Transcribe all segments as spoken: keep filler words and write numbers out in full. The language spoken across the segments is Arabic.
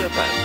إف إم.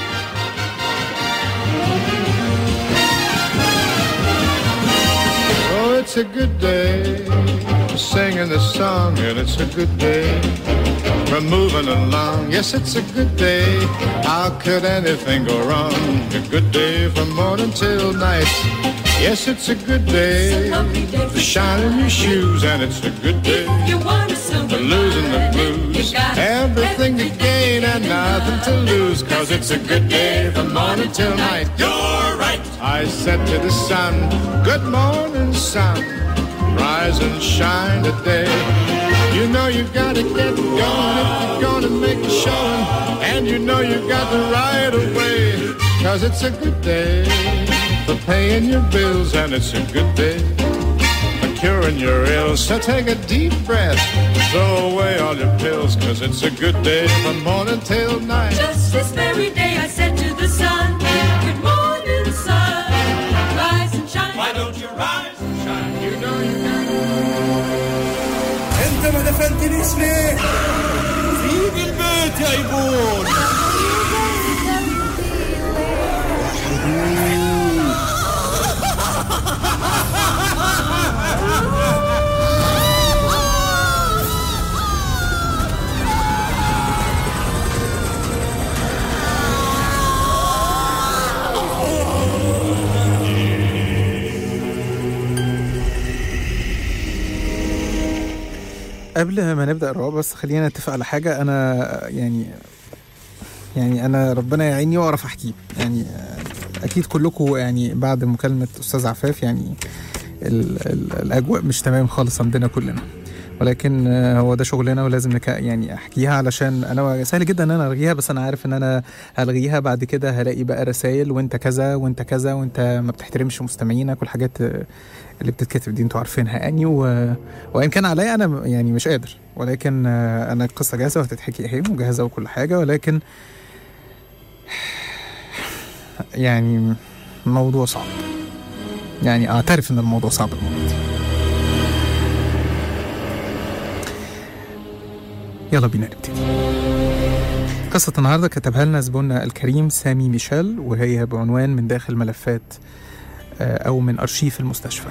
Oh, it's a good day, singing this song, and it's a good day, we're moving along. Yes, it's a good day, how could anything go wrong? A good day from morning till night. Yes, it's a good day, to shine in your shoes, and it's a good day, for losing the blues. Everything to gain and nothing to lose, cause it's a good day from morning till night. You're right. I said to the sun, good morning, sun, rise and shine today. You know you gotta get going if you're gonna make a showing, and you know you got the right of way, cause it's a good day for paying your bills, and it's a good day for curing your ills. So take a deep breath, throw away all your pills, cause it's a good day from morning till night. Just this very day I said to the sun, good morning, sun, rise and shine. Why don't you rise and shine? You know you gotta. انت ما دفنتنيش ليه؟ سيب البيت يا ايبون. قبل ما نبدأ الرعب بس خلينا نتفق على حاجة. أنا يعني يعني أنا ربنا يعيني وأعرف أحكي، يعني أكيد كلكم يعني بعد مكالمة أستاذ عفاف يعني ال ال الأجواء مش تمام خالص عندنا كلنا، ولكن هو ده شغلنا ولازم نك يعني أحكيها، علشان أنا سهل جدا أن أنا ألغيها، بس أنا عارف أن أنا هلغيها بعد كده هلاقي بقى رسائل وأنت كذا وأنت كذا وأنت ما بتحترمش مستمعينك والحاجات اللي بتتكتب دي انتوا عارفينها يعني. و... وإن كان عليا أنا يعني مش قادر، ولكن أنا القصة جاهزة وهتتحكي اهي وجاهزة وكل حاجة، ولكن يعني الموضوع صعب، يعني أعترف أن الموضوع صعب الموضوع دي. يلا بينا نبتدي. قصة النهاردة كتبها لنا زبوننا الكريم سامي ميشيل، وهي بعنوان من داخل ملفات أو من أرشيف المستشفى.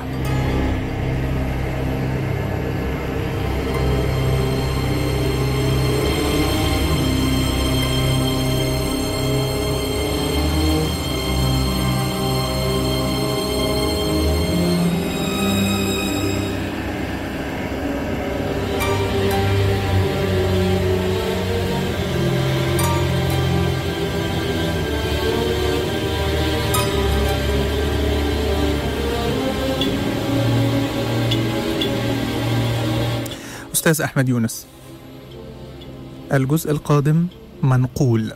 أستاذ أحمد يونس. الجزء القادم منقول.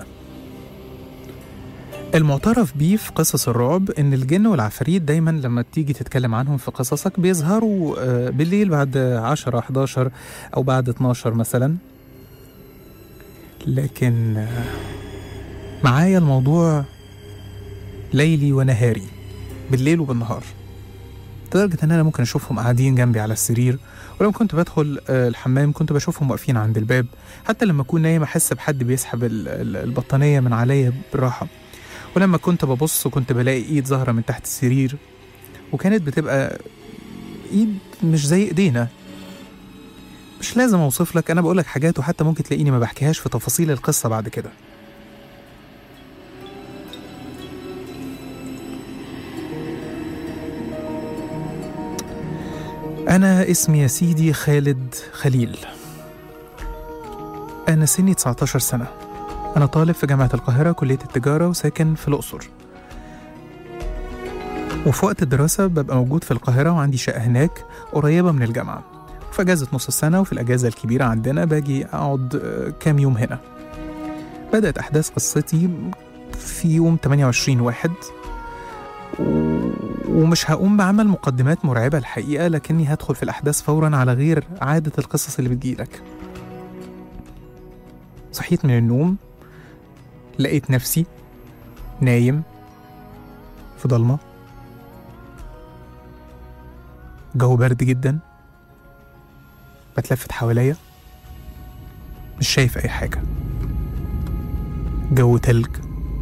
المعترف بيه في قصص الرعب إن الجن والعفاريت دايما لما تيجي تتكلم عنهم في قصصك بيظهروا بالليل بعد عشرة حداشر أو بعد اتناشر مثلا، لكن معايا الموضوع ليلي ونهاري، بالليل وبالنهار، لدرجة إن أنا ممكن أشوفهم قاعدين جنبي على السرير، ولما كنت بدخل الحمام كنت بشوفهم واقفين عند الباب، حتى لما أكون نايم أحس بحد بيسحب البطانية من عليا بالراحة، ولما كنت ببص كنت بلاقي إيد ظاهرة من تحت السرير، وكانت بتبقى إيد مش زي إيدينا. مش لازم أوصف لك، أنا بقولك حاجات وحتى ممكن تلاقيني ما بحكيهاش في تفاصيل القصة بعد كده. أنا اسمي يا سيدي خالد خليل، أنا سني تسعتاشر سنة، أنا طالب في جامعة القاهرة كلية التجارة وساكن في الأقصر، وفي وقت الدراسة ببقى موجود في القاهرة وعندي شقة هناك قريبة من الجامعة، وفي أجازة نص السنة وفي الأجازة الكبيرة عندنا باجي أقعد كام يوم هنا. بدأت أحداث قصتي في يوم تمانية وعشرين واحد، ومش هقوم بعمل مقدمات مرعبة الحقيقة، لكني هدخل في الأحداث فوراً على غير عادة القصص اللي بتجيلك. صحيت من النوم لقيت نفسي نايم في ضلمة، جو برد جدا، بتلفت حواليا مش شايف أي حاجة، جو تلج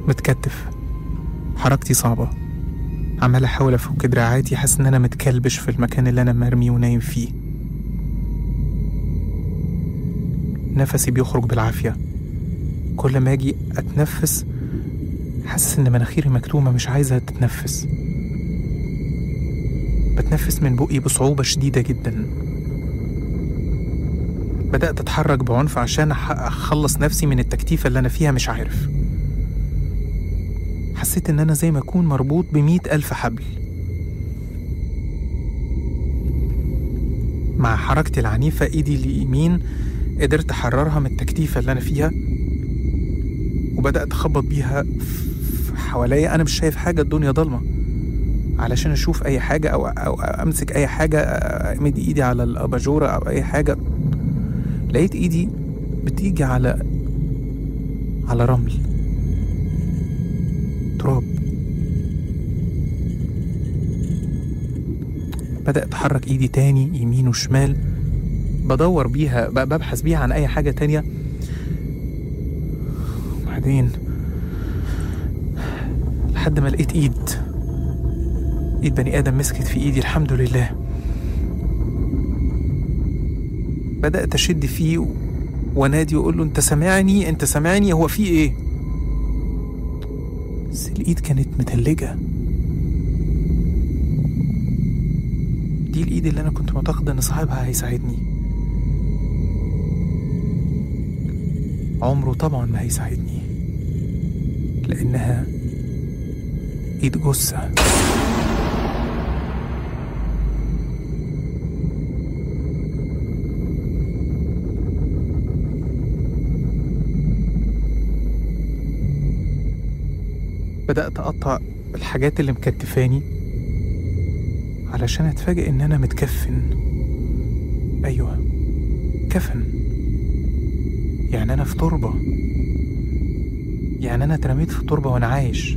متكتف، حركتي صعبة، عمال احاول افك دراعاتي، حاسس ان انا متكلبش في المكان اللي انا مرمي ونايم فيه. نفسي بيخرج بالعافية، كل ما اجي اتنفس حاسس ان مناخيري مكتومة مش عايزة تتنفس. بتنفس من بقي بصعوبة شديدة جدا. بدأت اتحرك بعنف عشان اخلص نفسي من التكتيفة اللي انا فيها، مش عارف. حسيت ان انا زي ما اكون مربوط بمئة الف حبل. مع حركتي العنيفة ايدي اليمين قدرت احررها من التكتيفة اللي انا فيها، وبدأت اخبط بيها حواليا. انا مش شايف حاجة، الدنيا ضلمة، علشان اشوف اي حاجة او, أو امسك اي حاجة، امد ايدي على الاباجورة او اي حاجة. لقيت ايدي بتيجي على على رمل، تراب. بدأت أحرك إيدي تاني يمين وشمال، بدور بيها، ببحث بيها عن أي حاجة تانية. وبعدين لحد ما لقيت إيد إيد بني آدم مسكت في إيدي، الحمد لله. بدأت أشد فيه ونادي وأقول له أنت سامعني، أنت سامعني، هو في إيه؟ بس الإيد كانت متلجة. دي الإيد اللي أنا كنت معتقد إن صاحبها هيساعدني. عمره طبعا ما هيساعدني، لأنها إيد جثة. بدأت أقطع الحاجات اللي مكتفاني علشان أتفاجئ إن أنا متكفن. أيوة، كفن. يعني أنا في تربة، يعني أنا اترميت في تربة وأنا عايش.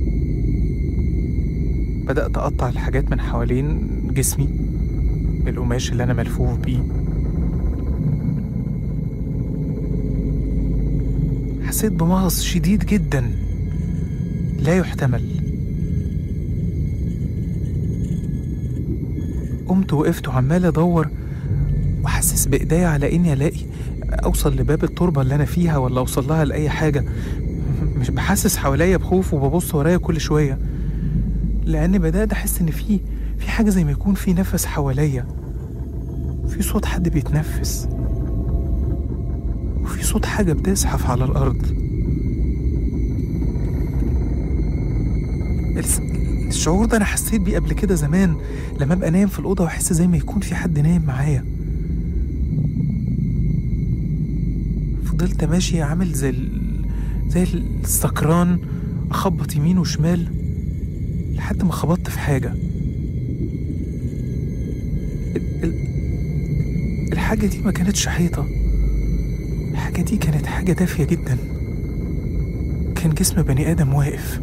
بدأت أقطع الحاجات من حوالين جسمي، القماش اللي أنا ملفوف بيه. حسيت بمغص شديد جدا لا يحتمل. قمت وقفت وعمال ادور وحسس بايديا على اني الاقي اوصل لباب التربه اللي انا فيها، ولا اوصل لها لاي حاجه. مش بحسس حواليا بخوف، وببص ورايا كل شويه، لان بدات احس ان في في حاجه زي ما يكون في نفس حواليا، في صوت حد بيتنفس، وفي صوت حاجه بتزحف على الارض. الشعور ده أنا حسيت بيه قبل كده زمان، لما أبقى نايم في الأوضة وأحس زي ما يكون في حد نايم معايا. فضلت ماشي عامل زي زي السكران، أخبط يمين وشمال لحد ما خبطت في حاجة. الحاجة دي ما كانتش حيطة، الحاجة دي كانت حاجة دافية جدا. كان جسم بني آدم واقف.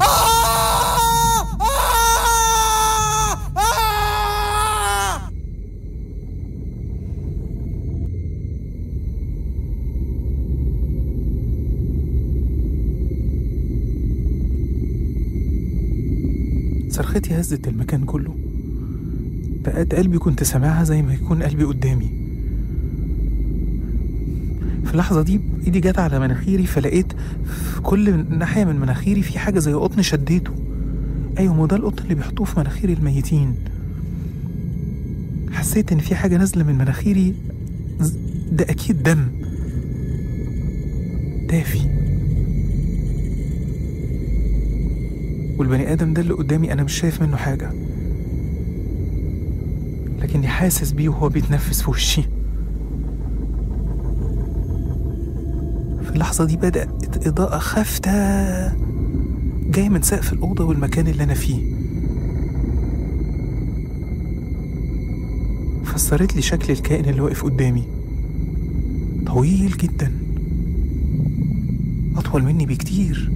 صرختي هزت المكان كله، بقت قلبي كنت سامعها زي ما يكون قلبي قدامي. في اللحظة دي ايدي جت على مناخيري، فلقيت في كل ناحية من مناخيري في حاجة زي قطن شديته. ايوه، ما ده القطن اللي بيحطوه في مناخير الميتين. حسيت ان في حاجة نازلة من مناخيري، ده اكيد دم دافي. والبني آدم ده اللي قدامي أنا مش شايف منه حاجة، لكني حاسس بيه وهو بيتنفس في وشي. في اللحظة دي بدأت إضاءة خافتة جاية من سقف الأوضة والمكان اللي أنا فيه. فسرت لي شكل الكائن اللي واقف قدامي، طويل جدا، أطول مني بكتير.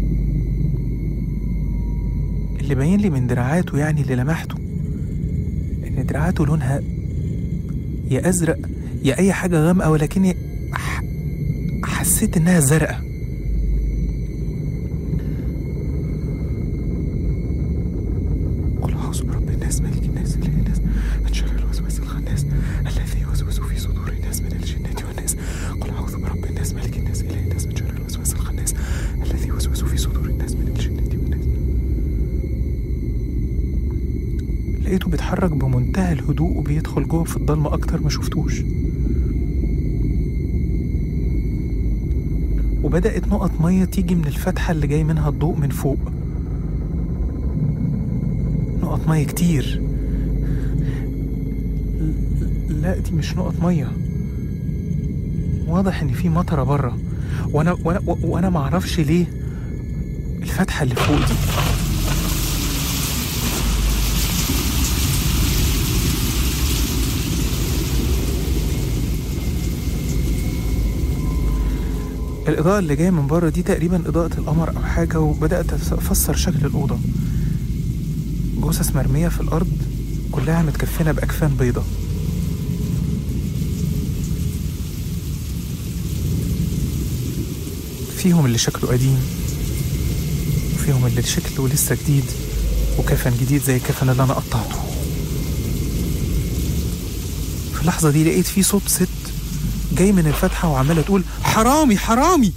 اللي باين لي من دراعاته، يعني اللي لمحته، ان دراعاته لونها يا ازرق يا اي حاجه غامقه، ولكني حسيت انها زرقاء. بيتحرك بمنتهى الهدوء وبيدخل جوه في الضلمة أكتر ما شفتوش. وبدأت نقط مية تيجي من الفتحة اللي جاي منها الضوء من فوق، نقط مية كتير. لا دي مش نقط مية، واضح ان في مطرة بره، وانا وانا وانا معرفش ليه الفتحة اللي فوق دي. الإضاءة اللي جاية من بره دي تقريبا إضاءة القمر أو حاجة، وبدأت أفسر شكل الأوضة. جثث مرمية في الأرض كلها متكفنة بأكفان بيضة. فيهم اللي شكله قديم، وفيهم اللي شكله لسه جديد، وكفن جديد زي الكفن اللي أنا قطعته. في اللحظة دي لقيت فيه صوت ست جاي من الفتحة وعمالة تقول حرامي حرامي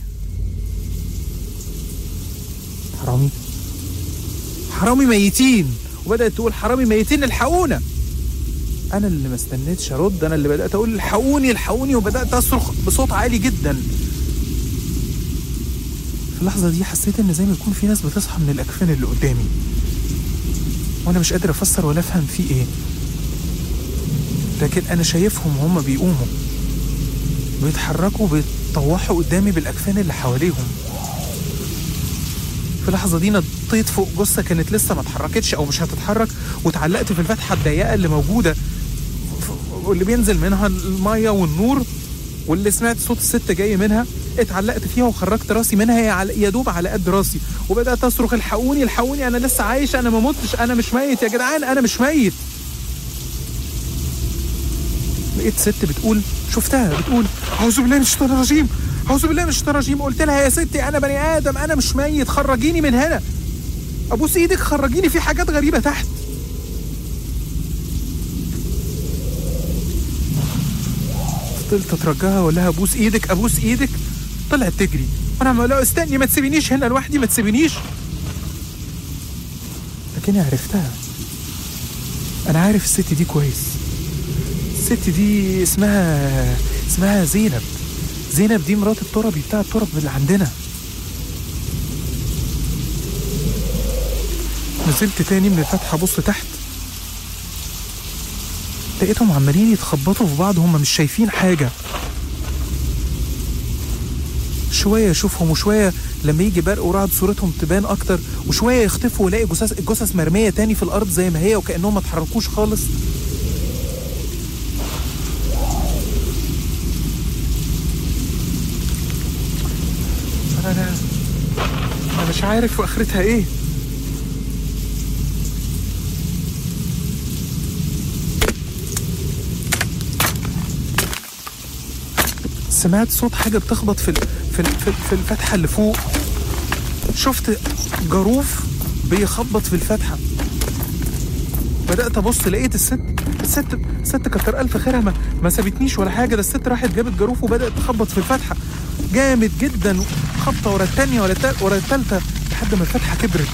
حرامي حرامي ميتين، وبدأت تقول حرامي ميتين الحقونا. أنا اللي ما استنيتش أرد، أنا اللي بدأت أقول الحقوني الحقوني، وبدأت أصرخ بصوت عالي جدا. في اللحظة دي حسيت إن زي ما يكون في ناس بتصحى من الأكفان اللي قدامي، وأنا مش قادر أفسر ولا أفهم في إيه، لكن أنا شايفهم وهم بيقوموا بيتحركوا بيتطوحوا قدامي بالأكفان اللي حواليهم. في اللحظة دي نطيت فوق جثة كانت لسه ما اتحركتش أو مش هتتحرك، واتعلقت في الفتحة الضيقة اللي موجودة واللي بينزل منها المية والنور، واللي سمعت صوت الست جاي منها. اتعلقت فيها وخرجت راسي منها يا دوب على قد راسي، وبدأت أصرخ الحقوني الحقوني، أنا لسه عايش، أنا ما متش، أنا مش ميت يا جدعان، أنا مش ميت. لقيت ست بتقول، شفتها بتقول أعوذ بالله من الشيطان الرجيم، أعوذ بالله من الشيطان الرجيم. قلت لها يا ستي أنا بني آدم، أنا مش ميت، خرجيني من هنا، أبوس إيدك خرجيني، في حاجات غريبة تحت. فضلت أترجاها وأقول لها أبوس إيدك أبوس إيدك. طلعت تجري وأنا عمال أقول استني ما تسيبينيش هنا لوحدي، ما تسيبينيش. لكني عرفتها، أنا عارف الست دي كويس. الست دي اسمها اسمها زينب. زينب دي مرات التربي بتاع الترب اللي عندنا. نزلت تاني من الفتحة بص تحت، لقيتهم عمالين يتخبطوا في بعض، هم مش شايفين حاجة. شوية اشوفهم وشوية لما يجي برق ورعد صورتهم تبان اكتر، وشوية يختفوا ولاقي جثث الجثث مرمية تاني في الارض زي ما هي وكأنهم ما اتحركوش خالص. انا انا مش عارف واخرتها ايه. سمعت صوت حاجة بتخبط في في في الفتحة اللي فوق. شفت جاروف بيخبط في الفتحة. بدأت أبص لقيت الست الست الست كتر ألف خيرها ما, ما سابتنيش ولا حاجة. ده الست راحت جابت جاروف وبدأت تخبط في الفتحة جامد جدا، خبطة ورا التانية ورا التالتة لحد ما الفتحة كبرت.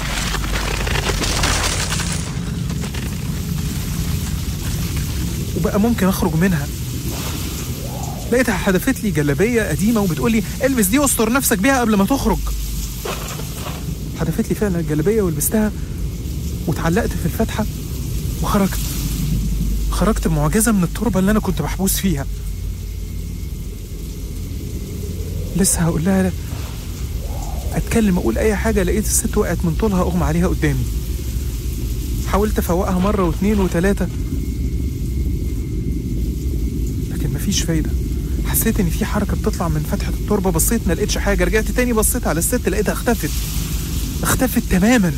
وبقى ممكن أخرج منها. لقيتها حدفت لي جلابية قديمة وبتقول لي البس دي واستر نفسك بيها قبل ما تخرج. حدفت لي فعلا الجلابية ولبستها واتعلقت في الفتحة وخرجت. خرجت بمعجزة من التربة اللي أنا كنت محبوس فيها. لسه هقول لها أتكلم أقول أي حاجة، لقيت الست وقعت من طولها أغمى عليها قدامي. حاولت أفوقها مرة واثنين وثلاثة لكن مفيش فايدة. حسيت ان في حركه بتطلع من فتحه التربه، بصيت ما لقيتش حاجه، رجعت تاني بصيت على الست لقيتها اختفت اختفت تماما.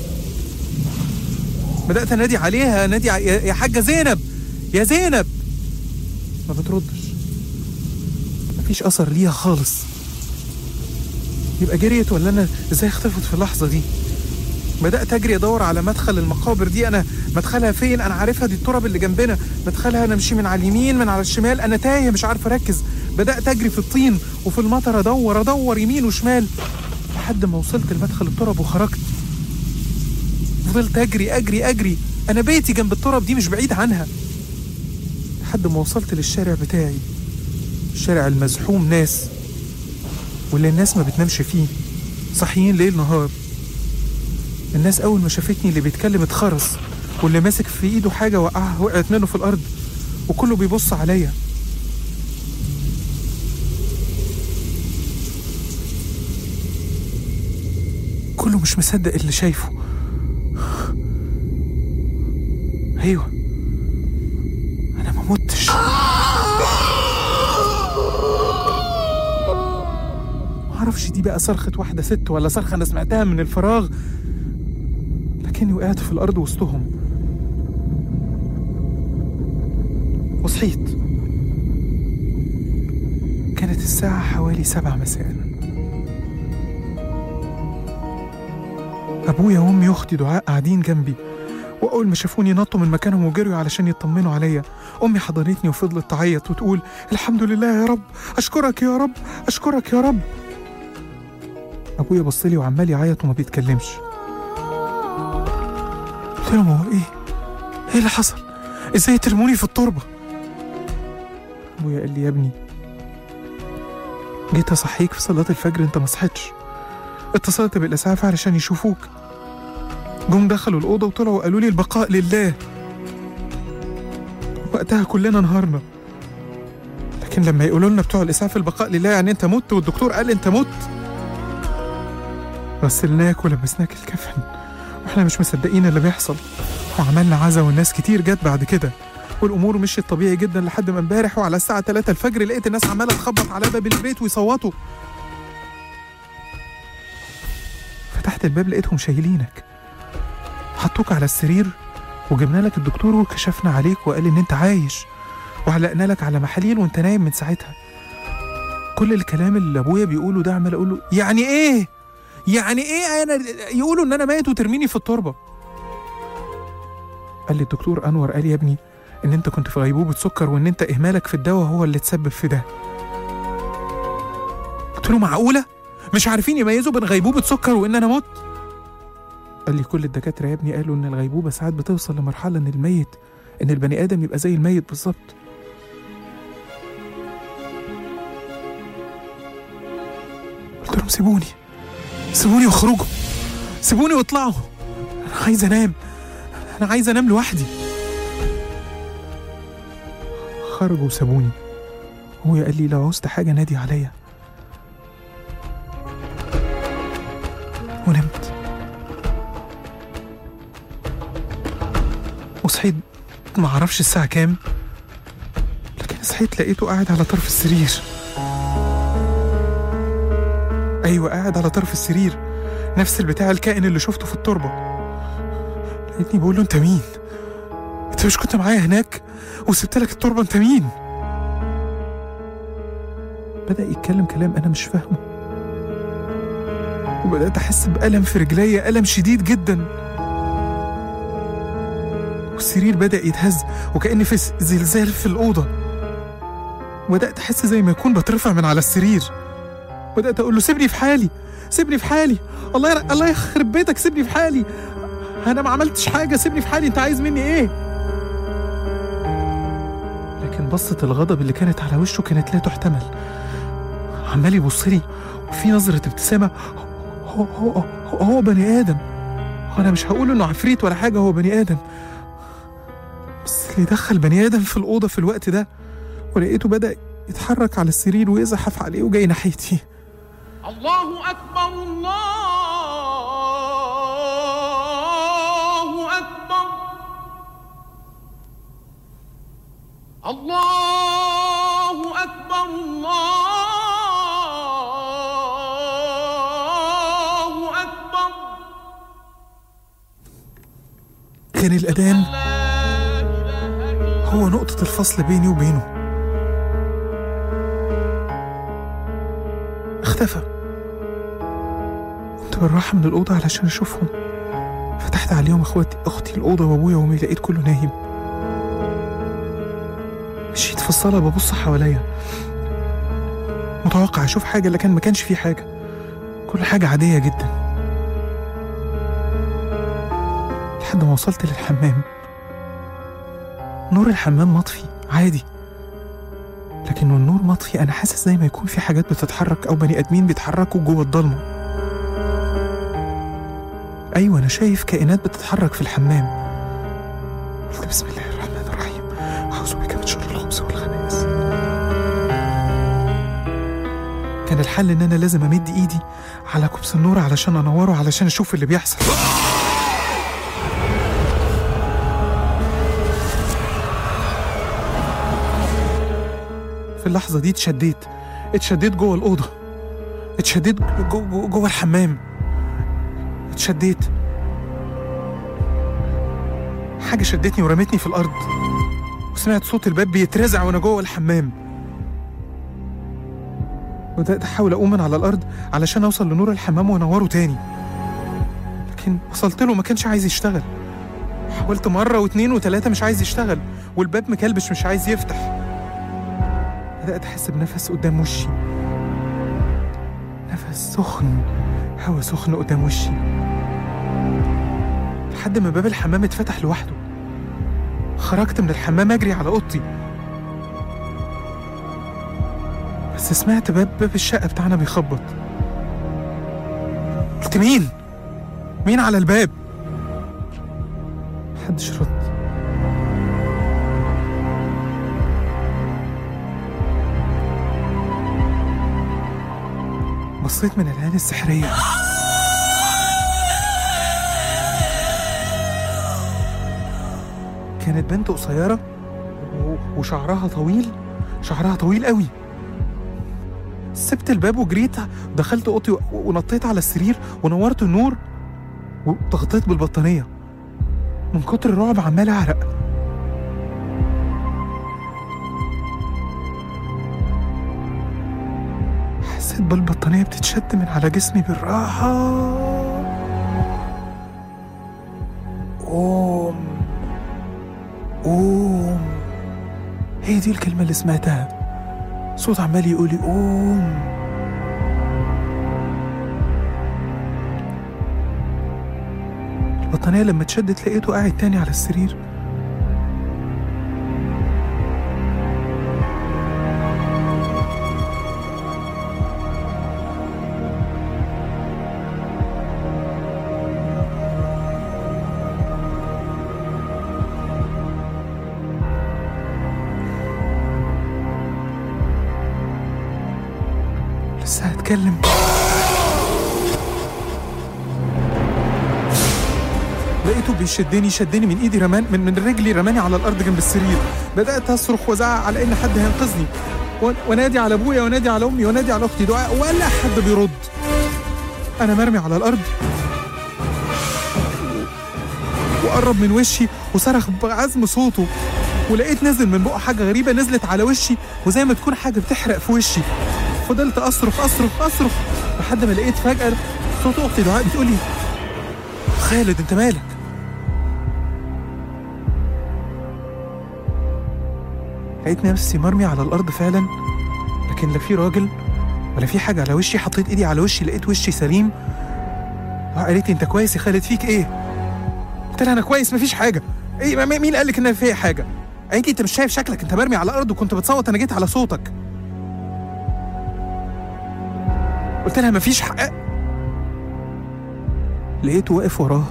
بدات انادي عليها، نادي ع... يا حاجه زينب يا زينب، ما بتردش، مفيش اثر ليها خالص. يبقى جريت ولا انا ازاي اختفت في اللحظه دي؟ بدات اجري ادور على مدخل المقابر دي. انا مدخلها فين؟ انا عارفها، دي التراب اللي جنبنا. مدخلها انا امشي من على اليمين من على الشمال، انا تايه مش عارف اركز. بدات اجري في الطين وفي المطر ادور ادور يمين وشمال لحد ما وصلت لمدخل التراب وخرجت. فضلت اجري اجري اجري أنا بيتي جنب التراب دي، مش بعيد عنها. لحد ما وصلت للشارع بتاعي، الشارع المزحوم ناس، واللي الناس ما بتنامش فيه، صاحيين ليل نهار. الناس أول ما شافتني اللي بيتكلم اتخرس، واللي ماسك في إيده حاجة وقعها وقعت منه في الأرض، وكله بيبص عليا. كله مش مصدق اللي شايفه. أيوة، أنا ما متش. معرفش دي بقى صرخة واحدة ست ولا صرخة أنا سمعتها من الفراغ، لكني وقعت في الأرض وسطهم وصحيت. كانت الساعة حوالي سبعة مساء. أبويا وأمي وأختي دعاء قاعدين جنبي، وأول ما شافوني نطوا من مكانهم وجريوا علشان يطمنوا عليا. أمي حضنتني وفضلت تعيط وتقول الحمد لله يا رب، أشكرك يا رب، أشكرك يا رب. أبويا بصلي وعمال يعيط وما بيتكلمش. قلت لهم هو إيه؟ إيه اللي حصل؟ إزاي ترموني في التربة؟ أبويا قال لي يا ابني، جيت أصحيك في صلاة الفجر أنت ما صحيتش، اتصلت بالإسعاف علشان يشوفوك، جم دخلوا الأوضة وطلعوا وقالوا لي البقاء لله. وقتها كلنا انهارنا، لكن لما يقولوا لنا بتوع الإسعاف البقاء لله يعني أنت مت، والدكتور قال أنت مت، غسلناك ولبسناك الكفن واحنا مش مصدقين اللي بيحصل. وعملنا عزا والناس كتير جت بعد كده، والأمور مشيت طبيعي جدا لحد ما امبارح وعلى الساعة ثلاثة الفجر لقيت الناس عمالة تخبط على باب البيت ويصوتوا. فتحت الباب لقيتهم شايلينك، حطوك على السرير وجبنا لك الدكتور وكشفنا عليك وقال ان انت عايش، وعلقنا لك على محاليل وانت نايم من ساعتها. كل الكلام اللي ابويا بيقوله ده عمال اقول له يعني ايه؟ يعني ايه انا يقولوا ان انا ميت وترميني في التربه؟ قال لي الدكتور انور قال يا ابني ان انت كنت في غيبوبه سكر، وان انت اهمالك في الدواء هو اللي تسبب في ده. قلت له معقوله؟ مش عارفين يميزوا بين غيبوبه سكر وان انا مت؟ قال لي كل الدكاتره يا ابني قالوا ان الغيبوبه ساعات بتوصل لمرحله ان الميت ان البني ادم يبقى زي الميت بالظبط. قلت لهم سيبوني سيبوني واخرجوا، سيبوني واطلعوا، انا عايز انام، انا عايز انام لوحدي. خرجوا وسابوني. هو قال لي لو عوزت حاجه نادي عليا، ونمت. وصحيت ما اعرفش الساعه كام، لكن صحيت لقيته قاعد على طرف السرير. ايوه قاعد على طرف السرير، نفس البتاع الكائن اللي شفته في التربه. لقيتني بقول له انت مين؟ انت مش كنت معايا هناك وسبت لك التربه؟ انت مين؟ بدأ يتكلم كلام انا مش فاهمه، وبدأت احس بألم في رجليا، ألم شديد جدا. والسرير بدأ يتهز وكأن في زلزال في الأوضة. وبدأت أحس زي ما يكون بترفع من على السرير. بدأت أقول له سيبني في حالي، سيبني في حالي، الله ير... الله يخرب بيتك، سيبني في حالي، أنا ما عملتش حاجة، سيبني في حالي، أنت عايز مني إيه؟ لكن بصة الغضب اللي كانت على وشه كانت لا تحتمل. عمال يبص لي وفي نظرة ابتسامة. هو هو هو, هو بني آدم، وأنا مش هقول إنه عفريت ولا حاجة، هو بني آدم. بس اللي دخل بني آدم في الأوضة في الوقت ده، ولقيته بدأ يتحرك على السرير ويزحف عليه وجاي ناحيتي. الله أكبر، الله أكبر، الله أكبر، الله أكبر. كان الأذان هو نقطة الفصل بيني وبينه. اختفى. قمت بالراحة من الأوضة علشان أشوفهم. فتحت عليهم اخواتي أختي الأوضة وأبويا وأمي، لقيت كله نايم. مشيت في الصالة ببص حواليا، متوقع أشوف حاجة، لكن ما كانش في حاجة، كل حاجة عادية جدا. لحد ما وصلت للحمام نور الحمام مطفي عادي، لكن النور مطفي أنا حاسس زي ما يكون في حاجات بتتحرك أو بني آدمين بيتحركوا جوه الضلمة. أيوة أنا شايف كائنات بتتحرك في الحمام. قلت بسم الله الرحمن الرحيم، أعوذ بك من شر الخبث والخبائث. كان الحل إن أنا لازم أمد إيدي على كبس النور علشان أنوره، علشان أشوف اللي بيحصل. في اللحظة دي اتشديت اتشديت جوه الأوضة، اتشديت جوه, جوه, جوه الحمام، اتشديت حاجة شدتني ورمتني في الأرض، وسمعت صوت الباب بيترزع وأنا جوه الحمام. بدأت أحاول أقوم من على الأرض علشان أوصل لنور الحمام وأنوره تاني، لكن وصلت له ما كانش عايز يشتغل. حاولت مرة واتنين وتلاتة مش عايز يشتغل، والباب مكلبش مش عايز يفتح. بدأت أحس بنفس قدام وشي، نفس سخن، هوا سخن قدام وشي، لحد ما باب الحمام اتفتح لوحده. خرجت من الحمام أجري على أوضتي، بس سمعت باب باب الشقة بتاعنا بيخبط. قلت مين؟ مين على الباب؟ محدش رد. بصيت من العين السحرية، كانت بنت قصيرة وشعرها طويل، شعرها طويل قوي. سبت الباب وجريت دخلت اوضتي ونطيت على السرير ونورت النور وتغطيت بالبطانية. من كتر الرعب عمال اعرق. حسيت بالبطانية بتتشد من على جسمي بالراحة. قوم قوم، هي دي الكلمة اللي سمعتها، صوت عمال يقولي قوم. البطانية لما اتشدت لقيته قاعد تاني على السرير. لسه هتكلم لقيته بيشدني شدني من ايدي، رمان من من رجلي، رماني على الارض جنب السرير. بدات اصرخ وازعق على ان حد هينقذني، ونادي على ابويا ونادي على امي ونادي على اختي دعاء، ولا حد بيرد. انا مرمي على الارض، وقرب من وشي وصرخ بعزم صوته، ولقيت نزل من بقه حاجه غريبه نزلت على وشي وزي ما تكون حاجه بتحرق في وشي. فضلت اصرخ اصرخ اصرخ لحد ما لقيت فجاه صوت اختي دعاء بتقولي خالد انت مالك؟ لقيت نفسي مرمي على الارض فعلا، لكن لا في راجل ولا في حاجه على وشي. حطيت ايدي على وشي لقيت وشي سليم. قالت لي انت كويس يا خالد، فيك ايه؟ قلت لها انا كويس مفيش حاجه. ايه مين قال لك ان فيها حاجه؟ قالت لي انت مش شايف شكلك، انت مرمي على الارض وكنت بتصوت، انا جيت على صوتك. قلت لها مفيش حق. لقيته واقف وراه.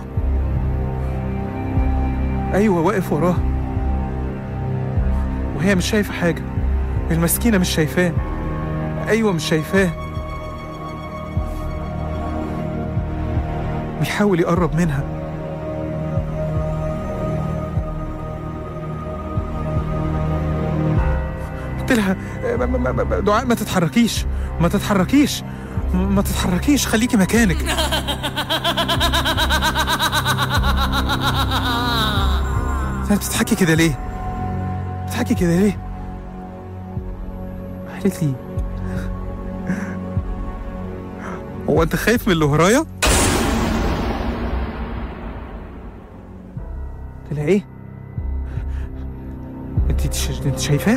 ايوه واقف وراه، وهي مش شايفه حاجه، المسكينه مش شايفاه. ايوه مش شايفاه. بيحاول يقرب منها. قلت لها دعاء ما تتحركيش ما تتحركيش ما تتحركيش خليكي مكانك. انت بتضحكي كده ليه؟ بتضحكي كده ليه؟ قالت لي هو انت خايف من اللي ورايا؟ قلت لها ايه؟ انت انت شايفاه؟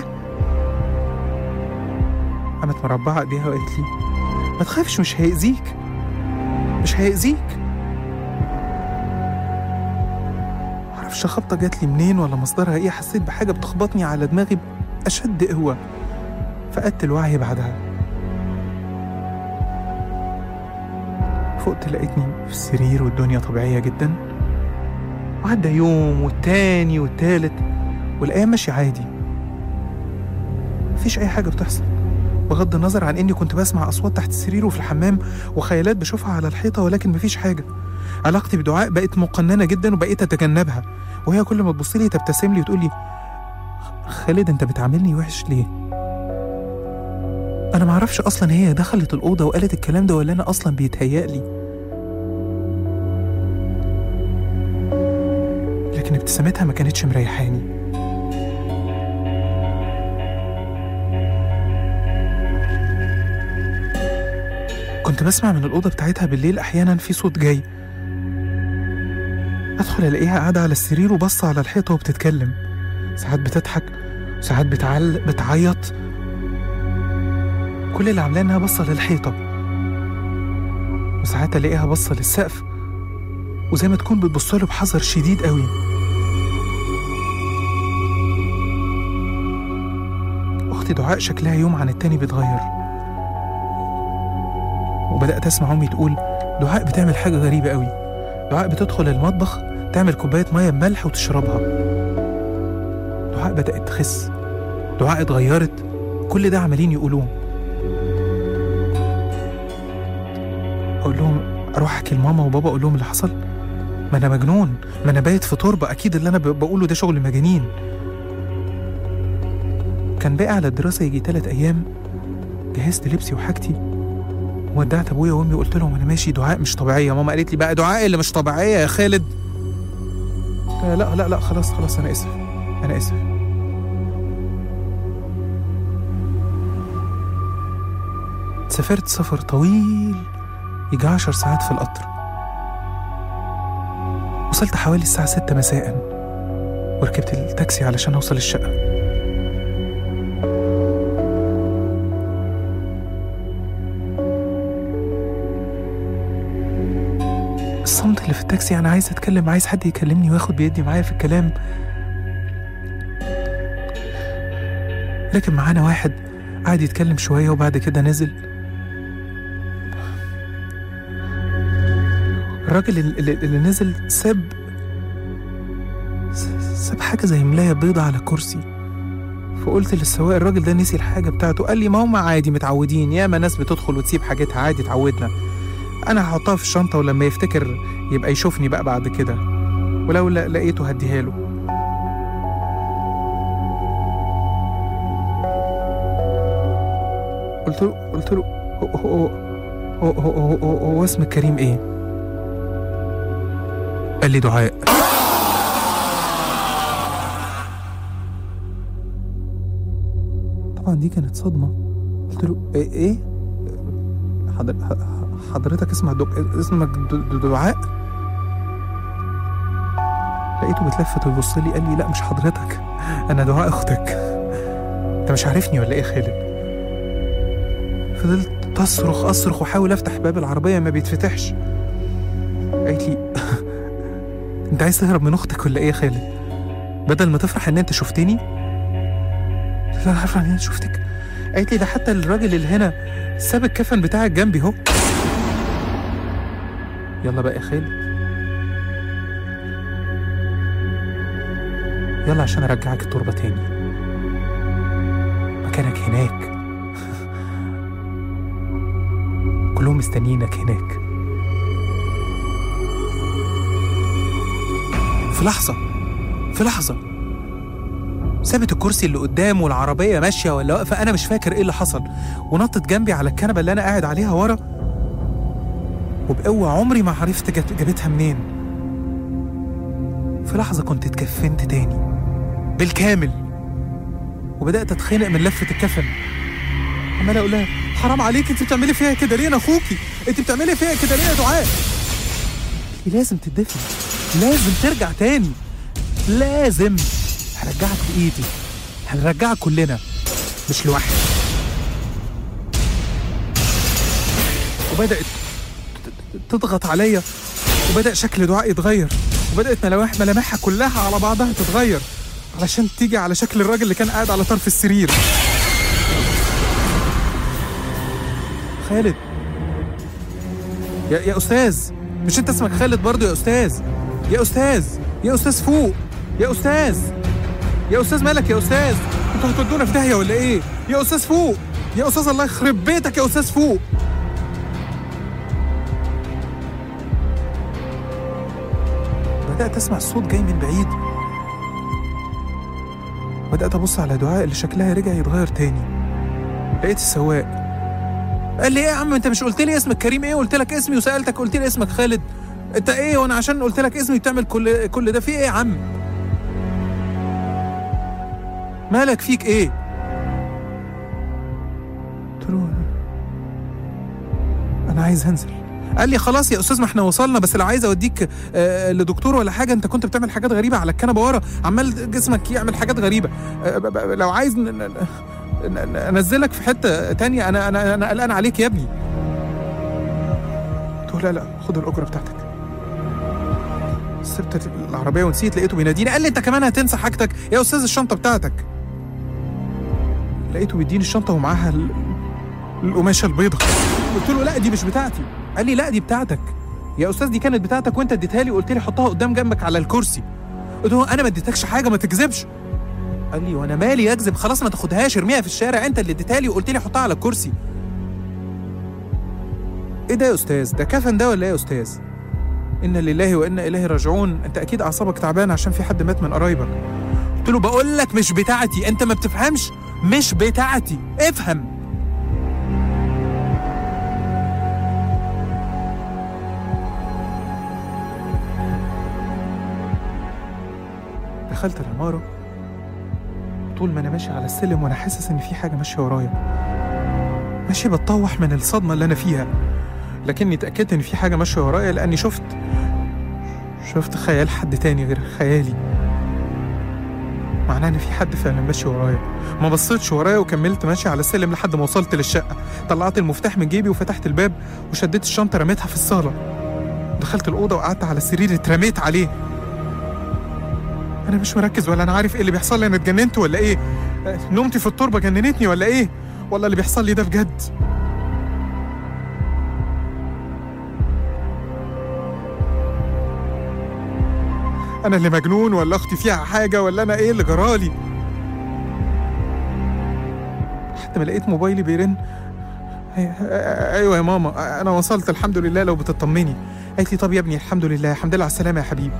قامت مربعه ايديها وقالت لي ما تخافش مش هيأذيك مش هيأذيك. معرفش خبطة جات لي منين ولا مصدرها ايه، حسيت بحاجة بتخبطني على دماغي بأشد قوة، فقدت الوعي بعدها. فقت لقيتني في السرير والدنيا طبيعية جدا، وعدى يوم والتاني والتالت والأيام ماشية عادي، مفيش أي حاجة بتحصل، بغض النظر عن إني كنت بسمع أصوات تحت السرير وفي الحمام وخيالات بشوفها على الحيطة، ولكن مفيش حاجة. علاقتي بدعاء بقت مقننة جدا وبقيت أتجنبها، وهي كل ما تبص لي تبتسم لي وتقول لي خالد أنت بتعاملني وحش ليه؟ أنا معرفش أصلا هي دخلت الأوضة وقالت الكلام ده ولا أنا أصلا بيتهيألي، لكن ابتسامتها ما كانتش مريحاني. كنت بسمع من الأوضة بتاعتها بالليل أحيانا في صوت جاي، أدخل ألاقيها قاعدة على السرير وبصة على الحيطة وبتتكلم، ساعات بتضحك وساعات بتعل... بتعيط، كل اللي عاملاه إنها بصة للحيطة، وساعات ألاقيها بصة للسقف وزي ما تكون بتبصله بحذر شديد قوي. أختي دعاء شكلها يوم عن التاني بيتغير، وبدأت أسمع أمي تقول دعاء بتعمل حاجة غريبة قوي، دعاء بتدخل المطبخ تعمل كوباية مية بملح وتشربها، دعاء بدأت تخس، دعاء اتغيرت، كل ده عمالين يقولوه. أقول لهم أروح أحكي لماما وبابا أقول لهم اللي حصل؟ ما أنا مجنون، ما أنا بايت في تربة، أكيد اللي أنا بقوله ده شغل مجانين. كان باقي على الدراسة يجي تلات أيام، جهزت لبسي وحاجتي ودعت أبويا وأمي وقلت لهم أنا ماشي، دعاء مش طبيعية. ماما قالت لي بقى دعاء اللي مش طبيعية يا خالد؟ لا لا لا خلاص خلاص أنا آسف أنا آسف. سافرت سفر طويل يجي عشر ساعات في القطر، وصلت حوالي الساعة ستة مساء وركبت التاكسي علشان أوصل الشقة. الصمت اللي في التاكسي، أنا عايز أتكلم، عايز حد يكلمني وياخد بيدي معايا في الكلام، لكن معانا واحد قاعد يتكلم شوية وبعد كده نزل. الراجل اللي, اللي نزل ساب ساب حاجة زي ملاية بيضة على كرسي، فقلت للسواق الراجل ده نسي الحاجة بتاعته، قال لي ما هم عادي متعودين، ياما ناس بتدخل وتسيب حاجتها عادي اتعودنا، أنا هحطها في الشنطة ولما يفتكر يبقى يشوفني بقى بعد كده، ولو لقيته هديها له. قلت له قلت له هو هو هو هو, هو, هو اسمك كريم ايه؟ قال لي دعاء. طبعا دي كانت صدمة. قلت له ايه ايه حضر حضرتك اسمك دو... اسمك دعاء؟ لقيته بتلفت ويبص لي، قال لي لا مش حضرتك، انا دعاء اختك، انت مش عارفني ولا ايه خالد؟ فضلت تصرخ اصرخ واحاول افتح باب العربيه ما بيتفتحش. قالت لي انت عايز تهرب من اختك ولا ايه يا خالد؟ بدل ما تفرح ان انت شفتني. لا انا هفرح ان انا شفتك. قالت لي ده حتى الراجل اللي هنا ساب الكفن بتاعك جنبي اهو. يلا بقى يا خالد، يلا عشان ارجعك التربه تاني، مكانك هناك، كلهم مستنيينك هناك. في لحظة في لحظة سابت الكرسي اللي قدام والعربية ماشية ولا واقفة، أنا مش فاكر إيه اللي حصل، ونطت جنبي على الكنبة اللي أنا قاعد عليها ورا، وبقوة عمري ما عرفت جابتها منين. في لحظة كنت اتكفنت تاني بالكامل، وبدأت أتخنق من لفة الكفن، عمال أقول لها حرام عليك، أنت بتعملي فيها كده ليه؟ أنا أخوكي، أنت بتعملي فيها كده ليه يا دعاء؟ لازم تدفن، لازم ترجع تاني، لازم هرجعك بإيدي، هنرجعك كلنا مش لوحدي. وبدأت تضغط عليا، وبدأ شكل دعاء يتغير، وبدات ملامح ملامحها كلها على بعضها تتغير علشان تيجي على شكل الراجل اللي كان قاعد على طرف السرير. خالد يا يا استاذ، مش انت اسمك خالد برضو يا استاذ؟ يا استاذ يا استاذ فوق يا استاذ يا استاذ، مالك يا استاذ؟ انتوا هتودونا في داهيه ولا ايه؟ يا استاذ فوق يا استاذ، الله يخرب بيتك يا استاذ فوق. بدات اسمع الصوت جاي من بعيد، بدات ابص على دعاء اللي شكلها رجع يتغير تاني. لقيت السواق قال لي ايه يا عم، انت مش قلت لي اسمك كريم ايه؟ قلت لك اسمي وسالتك قلت لي اسمك خالد. انت ايه وانا عشان قلت لك اسمي بتعمل كل كل ده؟ في ايه يا عم؟ مالك فيك ايه؟ قلت له انا عايز انزل. قال لي خلاص يا استاذ ما احنا وصلنا، بس لو عايز اوديك آه لدكتور ولا حاجه، انت كنت بتعمل حاجات غريبه على الكنبه ورا، عمال جسمك يعمل حاجات غريبه. آه لو عايز انزلك في حته تانية، انا انا انا قلقان عليك يا ابني. قلت له لا لا خد الاجره بتاعتك. سبت العربيه ونسيت، لقيته بيناديني قال لي انت كمان هتنسى حاجتك يا استاذ؟ الشنطه بتاعتك. لقيته بيديني الشنطه ومعاها القماشه البيضاء. قلت له لا دي مش بتاعتي. قال لي لا دي بتاعتك يا استاذ، دي كانت بتاعتك وانت اديتها لي وقلت لي حطها قدام جنبك على الكرسي. قلت له انا ما اديتكش حاجه، ما تكذبش. قال لي وانا مالي اكذب؟ خلاص ما تاخدهاش ارميها في الشارع، انت اللي اديتها لي وقلت لي حطها على الكرسي. ايه ده يا استاذ؟ ده كفن ده ولا ايه يا استاذ؟ انا لله وانا اليه راجعون. انت اكيد اعصابك تعبان عشان في حد مات من قرايبك. قلت له بقول لك مش بتاعتي، انت ما بتفهمش؟ مش بتاعتي، افهم. دخلت العمارة، طول ما أنا ماشي على السلم وأنا حاسس إن في حاجة ماشية ورايا، ماشي بتطوح من الصدمة اللي أنا فيها، لكني اتأكدت إن في حاجة ماشية ورايا لأني شفت شفت خيال حد تاني غير خيالي. معناه إن في حد فعلا ماشي ورايا. ما بصيتش ورايا وكملت ماشي على السلم لحد ما وصلت للشقة. طلعت المفتاح من جيبي وفتحت الباب وشديت الشنطة رميتها في الصالة. دخلت الأوضة وقعدت على السرير اترميت عليه. أنا مش مركز ولا أنا عارف إيه اللي بيحصل لي. أنا اتجننت ولا إيه؟ نومتي في التربة جننتني ولا إيه؟ ولا اللي بيحصل لي ده بجد؟ أنا اللي مجنون ولا أختي فيها حاجة ولا أنا إيه اللي جرالي؟ حتى ما لقيت موبايلي بيرن. أيوة يا ماما أنا وصلت الحمد لله، لو بتطمني. قالت لي طب يا ابني الحمد لله، الحمد لله على السلامة يا حبيبي.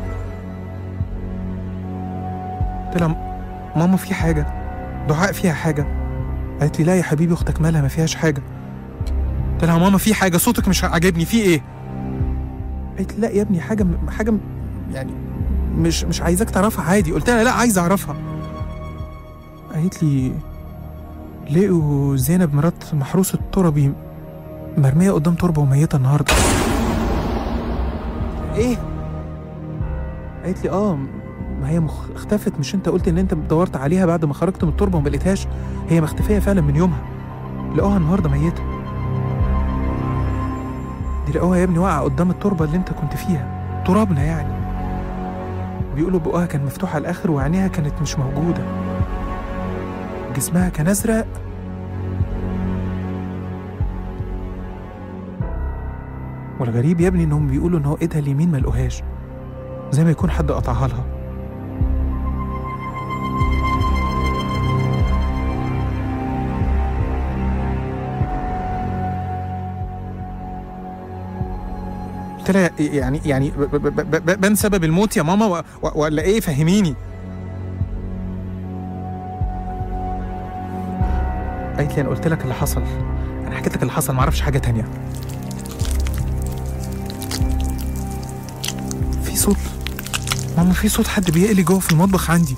قلت لها ماما في حاجة؟ دعاء فيها حاجة؟ قالت لي لا يا حبيبي أختك مالها ما فيهاش حاجة. قلت لها ماما في حاجة، صوتك مش عاجبني، في إيه؟ قالت لي لا يا ابني حاجة حاجة يعني مش مش عايزاك تعرفها عادي. قلت لها لا عايز أعرفها. قالت لي لقوا زينب مرات محروس التربي مرمية قدام تربة وميتة النهاردة. إيه؟ قالت لي آه ما هي مخ... اختفت. مش انت قلت ان انت دورت عليها بعد ما خرجت من التربه وما لقيتهاش؟ هي مختفيه فعلا من يومها، لقوها النهارده ميته. دي لقوها يا ابني واقعه قدام التربه اللي انت كنت فيها، ترابنا يعني. بيقولوا بقها كان مفتوح على الاخر وعينيها كانت مش موجوده، جسمها كان ازرق. والغريب يا ابني انهم بيقولوا ان هو ايدها اليمين ما لقوهاش، زي ما يكون حد قطعها لها. قلت لها يعني يعني بان سبب الموت يا ماما ولا ايه؟ فهميني. قالت لي انا قلت لك اللي حصل، انا حكيت لك اللي حصل، ما اعرفش حاجه تانية. في صوت ماما، في صوت حد بيقلي جوه في المطبخ عندي.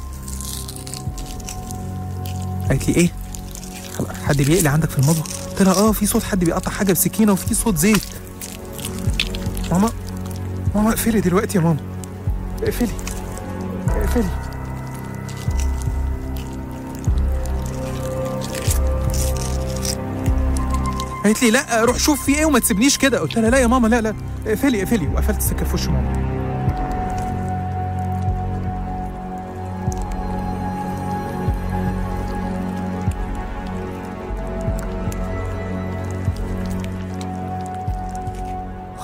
قالت لي ايه؟ حد بيقلي عندك في المطبخ؟ قلت لها اه في صوت حد بيقطع حاجه بسكينه وفي صوت زيت. ماما ماما اقفلي دلوقتي يا ماما، اقفلي اقفلي. قالت لي لا روح شوف في ايه وما تسيبنيش كده. قلت لها لا يا ماما لا لا اقفلي اقفلي، وقفلت السكه في وش ماما.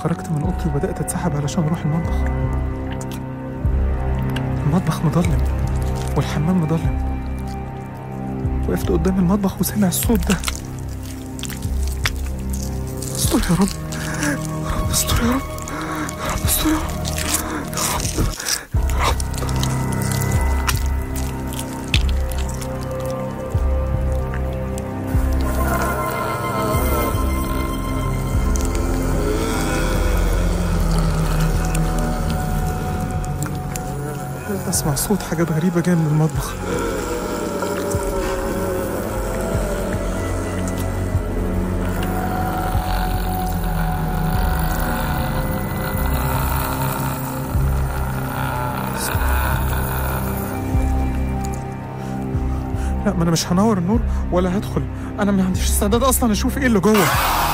خرجت من اوضتي وبدات اتسحب علشان اروح المطبخ. المطبخ مظلم والحمام مظلم. وقفت قدام المطبخ وسمع الصوت ده. استر يا رب، يا رب استر يا رب، يا رب استر يا رب، يا رب يا رب. اسمع صوت حاجات غريبة جاية من المطبخ. لا، ما انا مش هنور النور ولا هدخل، انا ما عنديش استعداد اصلا اشوف ايه اللي جوه.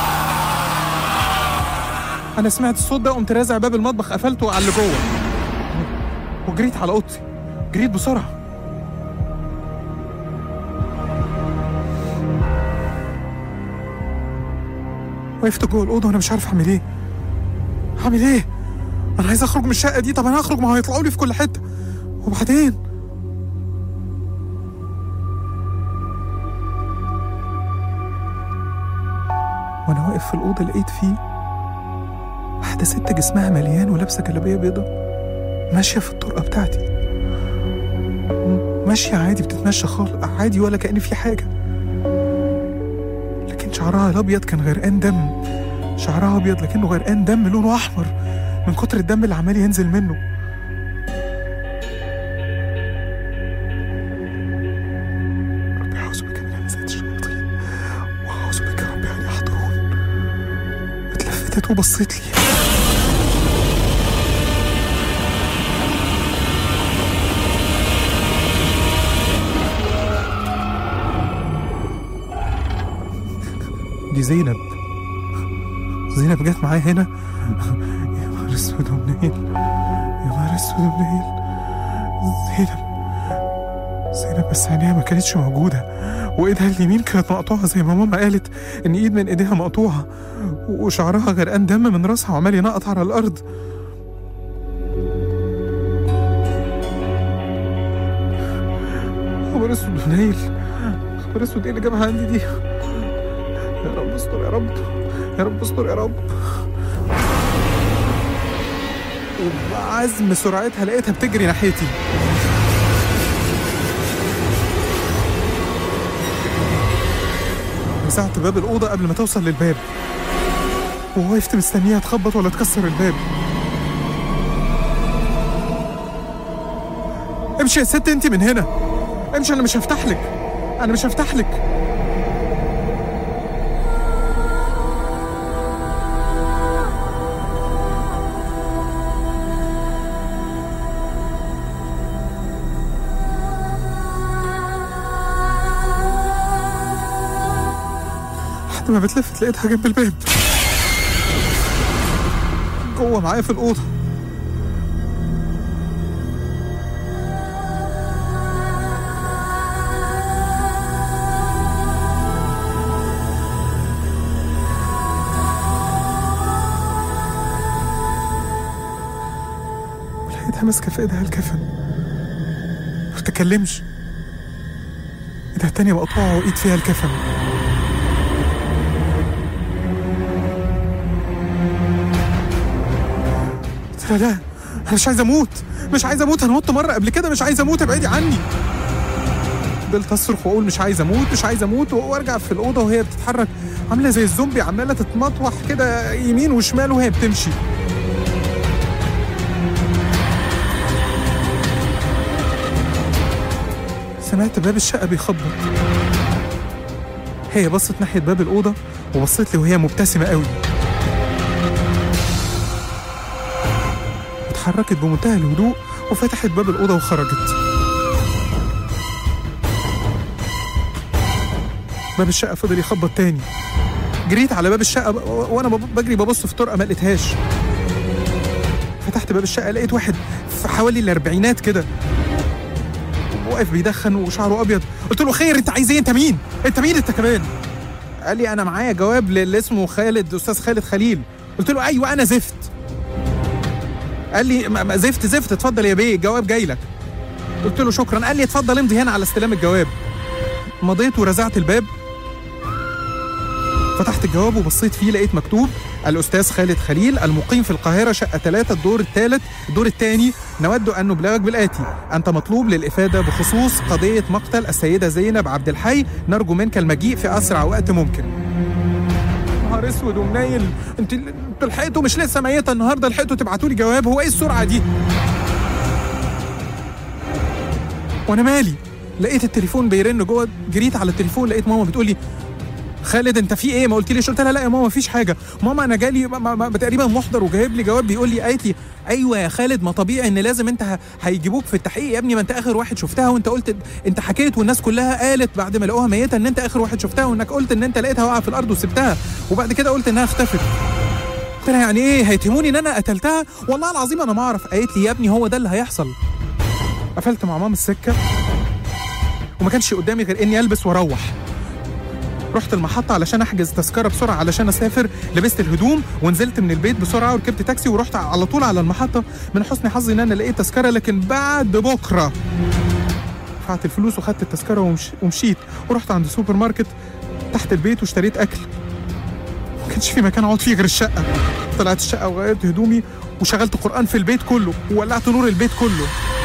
انا سمعت الصوت ده قمت رازع باب المطبخ قفلته على اللي جوه وجريت على اوضتي، جريت بسرعه. وقفت جوه الاوضه وانا مش عارف اعمل ايه. هعمل ايه؟ انا عايز اخرج من الشقه دي. طب انا هخرج، ما هيطلعوا لي في كل حته، وبعدين وانا واقف في الاوضه لقيت فيه واحده ست جسمها مليان ولابسه جلابيه بيضه ماشيه في الطرقه بتاعتي، ماشيه عادي، بتتمشى خالص عادي ولا كأن في حاجه، لكن شعرها الابيض كان غرقان دم. شعرها ابيض لكنه غرقان دم لونه احمر من كتر الدم اللي عمال ينزل منه. ربي اعوذ بك من همزات الشياطين واعوذ بك ربي ان يحضرون. اتلفتت وبصيت لي. دي زينب. زينب جت معايا هنا. يا نهار اسود ومنيل، يا نهار اسود ومنيل. زينب زينب بس عينيها ما كانتش موجودة، وايدها اليمين كانت مقطوعة زي ما ماما قالت ان ايد من ايديها مقطوعة، وشعرها غرقان دم من راسها وعمال ينقط على الارض. خبر اسود ومنيل، خبر اسود ايه اللي جابها عندي دي؟ يا رب استر يا رب، يا رب استر يا رب. وبعزم سرعتها لقيتها بتجري ناحيتي. مسحت باب الأوضة قبل ما توصل للباب، ووقفت مستنيها تخبط ولا تكسر الباب. امشي يا ست انتي من هنا، امشي، انا مش هفتح لك، انا مش هفتح لك. ما بتلفت لقيتها جنب الباب جوه معايا في الأوضة. ولقيتها ماسكة في ايدها الكفن، ما بتتكلمش، ايدها التانية مقطوعة وايد فيها الكفن. لا لا، انا مش عايز اموت، مش عايز اموت، انا مت مره قبل كده، مش عايز اموت، ابعدي عني. فضلت اصرخ واقول مش عايز اموت، مش عايز اموت، وارجع في الاوضه وهي بتتحرك عامله زي الزومبي، عماله تتمطوح كده يمين وشمال وهي بتمشي. سمعت باب الشقه بيخبط. هي بصت ناحيه باب الاوضه وبصت لي وهي مبتسمه قوي. اتحركت بمنتهى الهدوء وفتحت باب الأوضة وخرجت. باب الشقة فضل يخبط تاني. جريت على باب الشقة وأنا بجري ببص في طرقة ما لقيتهاش. فتحت باب الشقة لقيت واحد في حوالي الأربعينات كده واقف بيدخن وشعره أبيض. قلت له خير، أنت عايز إيه؟ أنت مين؟ أنت مين أنت كمان؟ قال لي أنا معايا جواب اللي اسمه خالد، أستاذ خالد خليل. قلت له ايوه انا زفت. قال لي زفت زفت اتفضل يا بيه الجواب جاي لك. قلت له شكرا. قال لي اتفضل امضي هنا على استلام الجواب. مضيت ورزعت الباب، فتحت الجواب وبصيت فيه، لقيت مكتوب الأستاذ خالد خليل المقيم في القاهرة شقة ثلاثة الدور الثالث الدور الثاني، نود أن نبلغك بالآتي: أنت مطلوب للإفادة بخصوص قضية مقتل السيدة زينب عبد الحي، نرجو منك المجيء في أسرع وقت ممكن. نهار اسود ومنيل، انت انتوا لحقتوا مش لسه ميتة النهارده لحقتوا تبعتوا لي جواب؟ هو ايه السرعة دي؟ وانا مالي؟ لقيت التليفون بيرن جوه، جريت على التليفون لقيت ماما بتقول لي خالد انت في ايه؟ ما قلتليش. قلت لها لا يا ماما مفيش حاجه. ماما انا جالي ما ما تقريبا محضر وجايب لي جواب بيقول لي، قالت لي ايوه يا خالد ما طبيعي ان لازم انت هيجيبوك في التحقيق يا ابني، ما انت اخر واحد شفتها، وانت قلت انت حكيت والناس كلها قالت بعد ما لقوها ميته ان انت اخر واحد شفتها، وانك قلت ان انت لقيتها واقعه في الارض وسبتها، وبعد كده قلت انها اختفت. قلت لها يعني ايه هيتهموني ان انا قتلتها؟ والله العظيم انا ما اعرف. قالت لي يا ابني هو ده اللي هيحصل. قفلت مع ماما السكه وما كانش قدامي غير اني البس واروح. رحت المحطة علشان أحجز تذكرة بسرعة علشان أسافر، لبست الهدوم ونزلت من البيت بسرعة وركبت تاكسي ورحت على طول على المحطة. من حسن حظي إن أنا لقيت تذكرة، لكن بعد بكرة دفعت الفلوس وخدت التذكرة ومش... ومشيت ورحت عند السوبر ماركت تحت البيت واشتريت أكل. ما كانش في مكان أقعد فيه غير الشقة. طلعت الشقة وغيرت هدومي وشغلت قرآن في البيت كله وولعت نور البيت كله.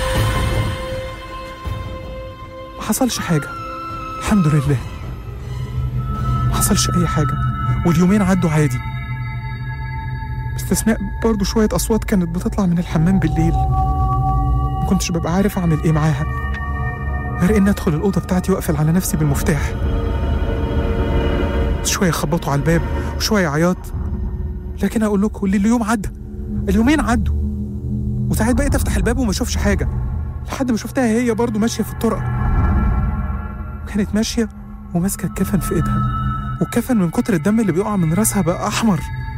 ما حصلش حاجة الحمد لله، ما حصلش أي حاجة، واليومين عدوا عادي، باستثناء برضو شوية أصوات كانت بتطلع من الحمام بالليل. ما كنتش ببقى عارف أعمل إيه معاها غير إن أدخل الأوضة بتاعتي وأقفل على نفسي بالمفتاح. شوية خبطوا على الباب وشوية عياط، لكن أقول لكم اللي اليوم عدى، اليومين عدوا، وساعات بقيت أفتح الباب وما أشوفش حاجة لحد ما شفتها هي برضو ماشية في الطرق. كانت ماشية وماسكة الكفن في إيدها، والكفن من كتر الدم اللي بيقع من راسها بقى أحمر.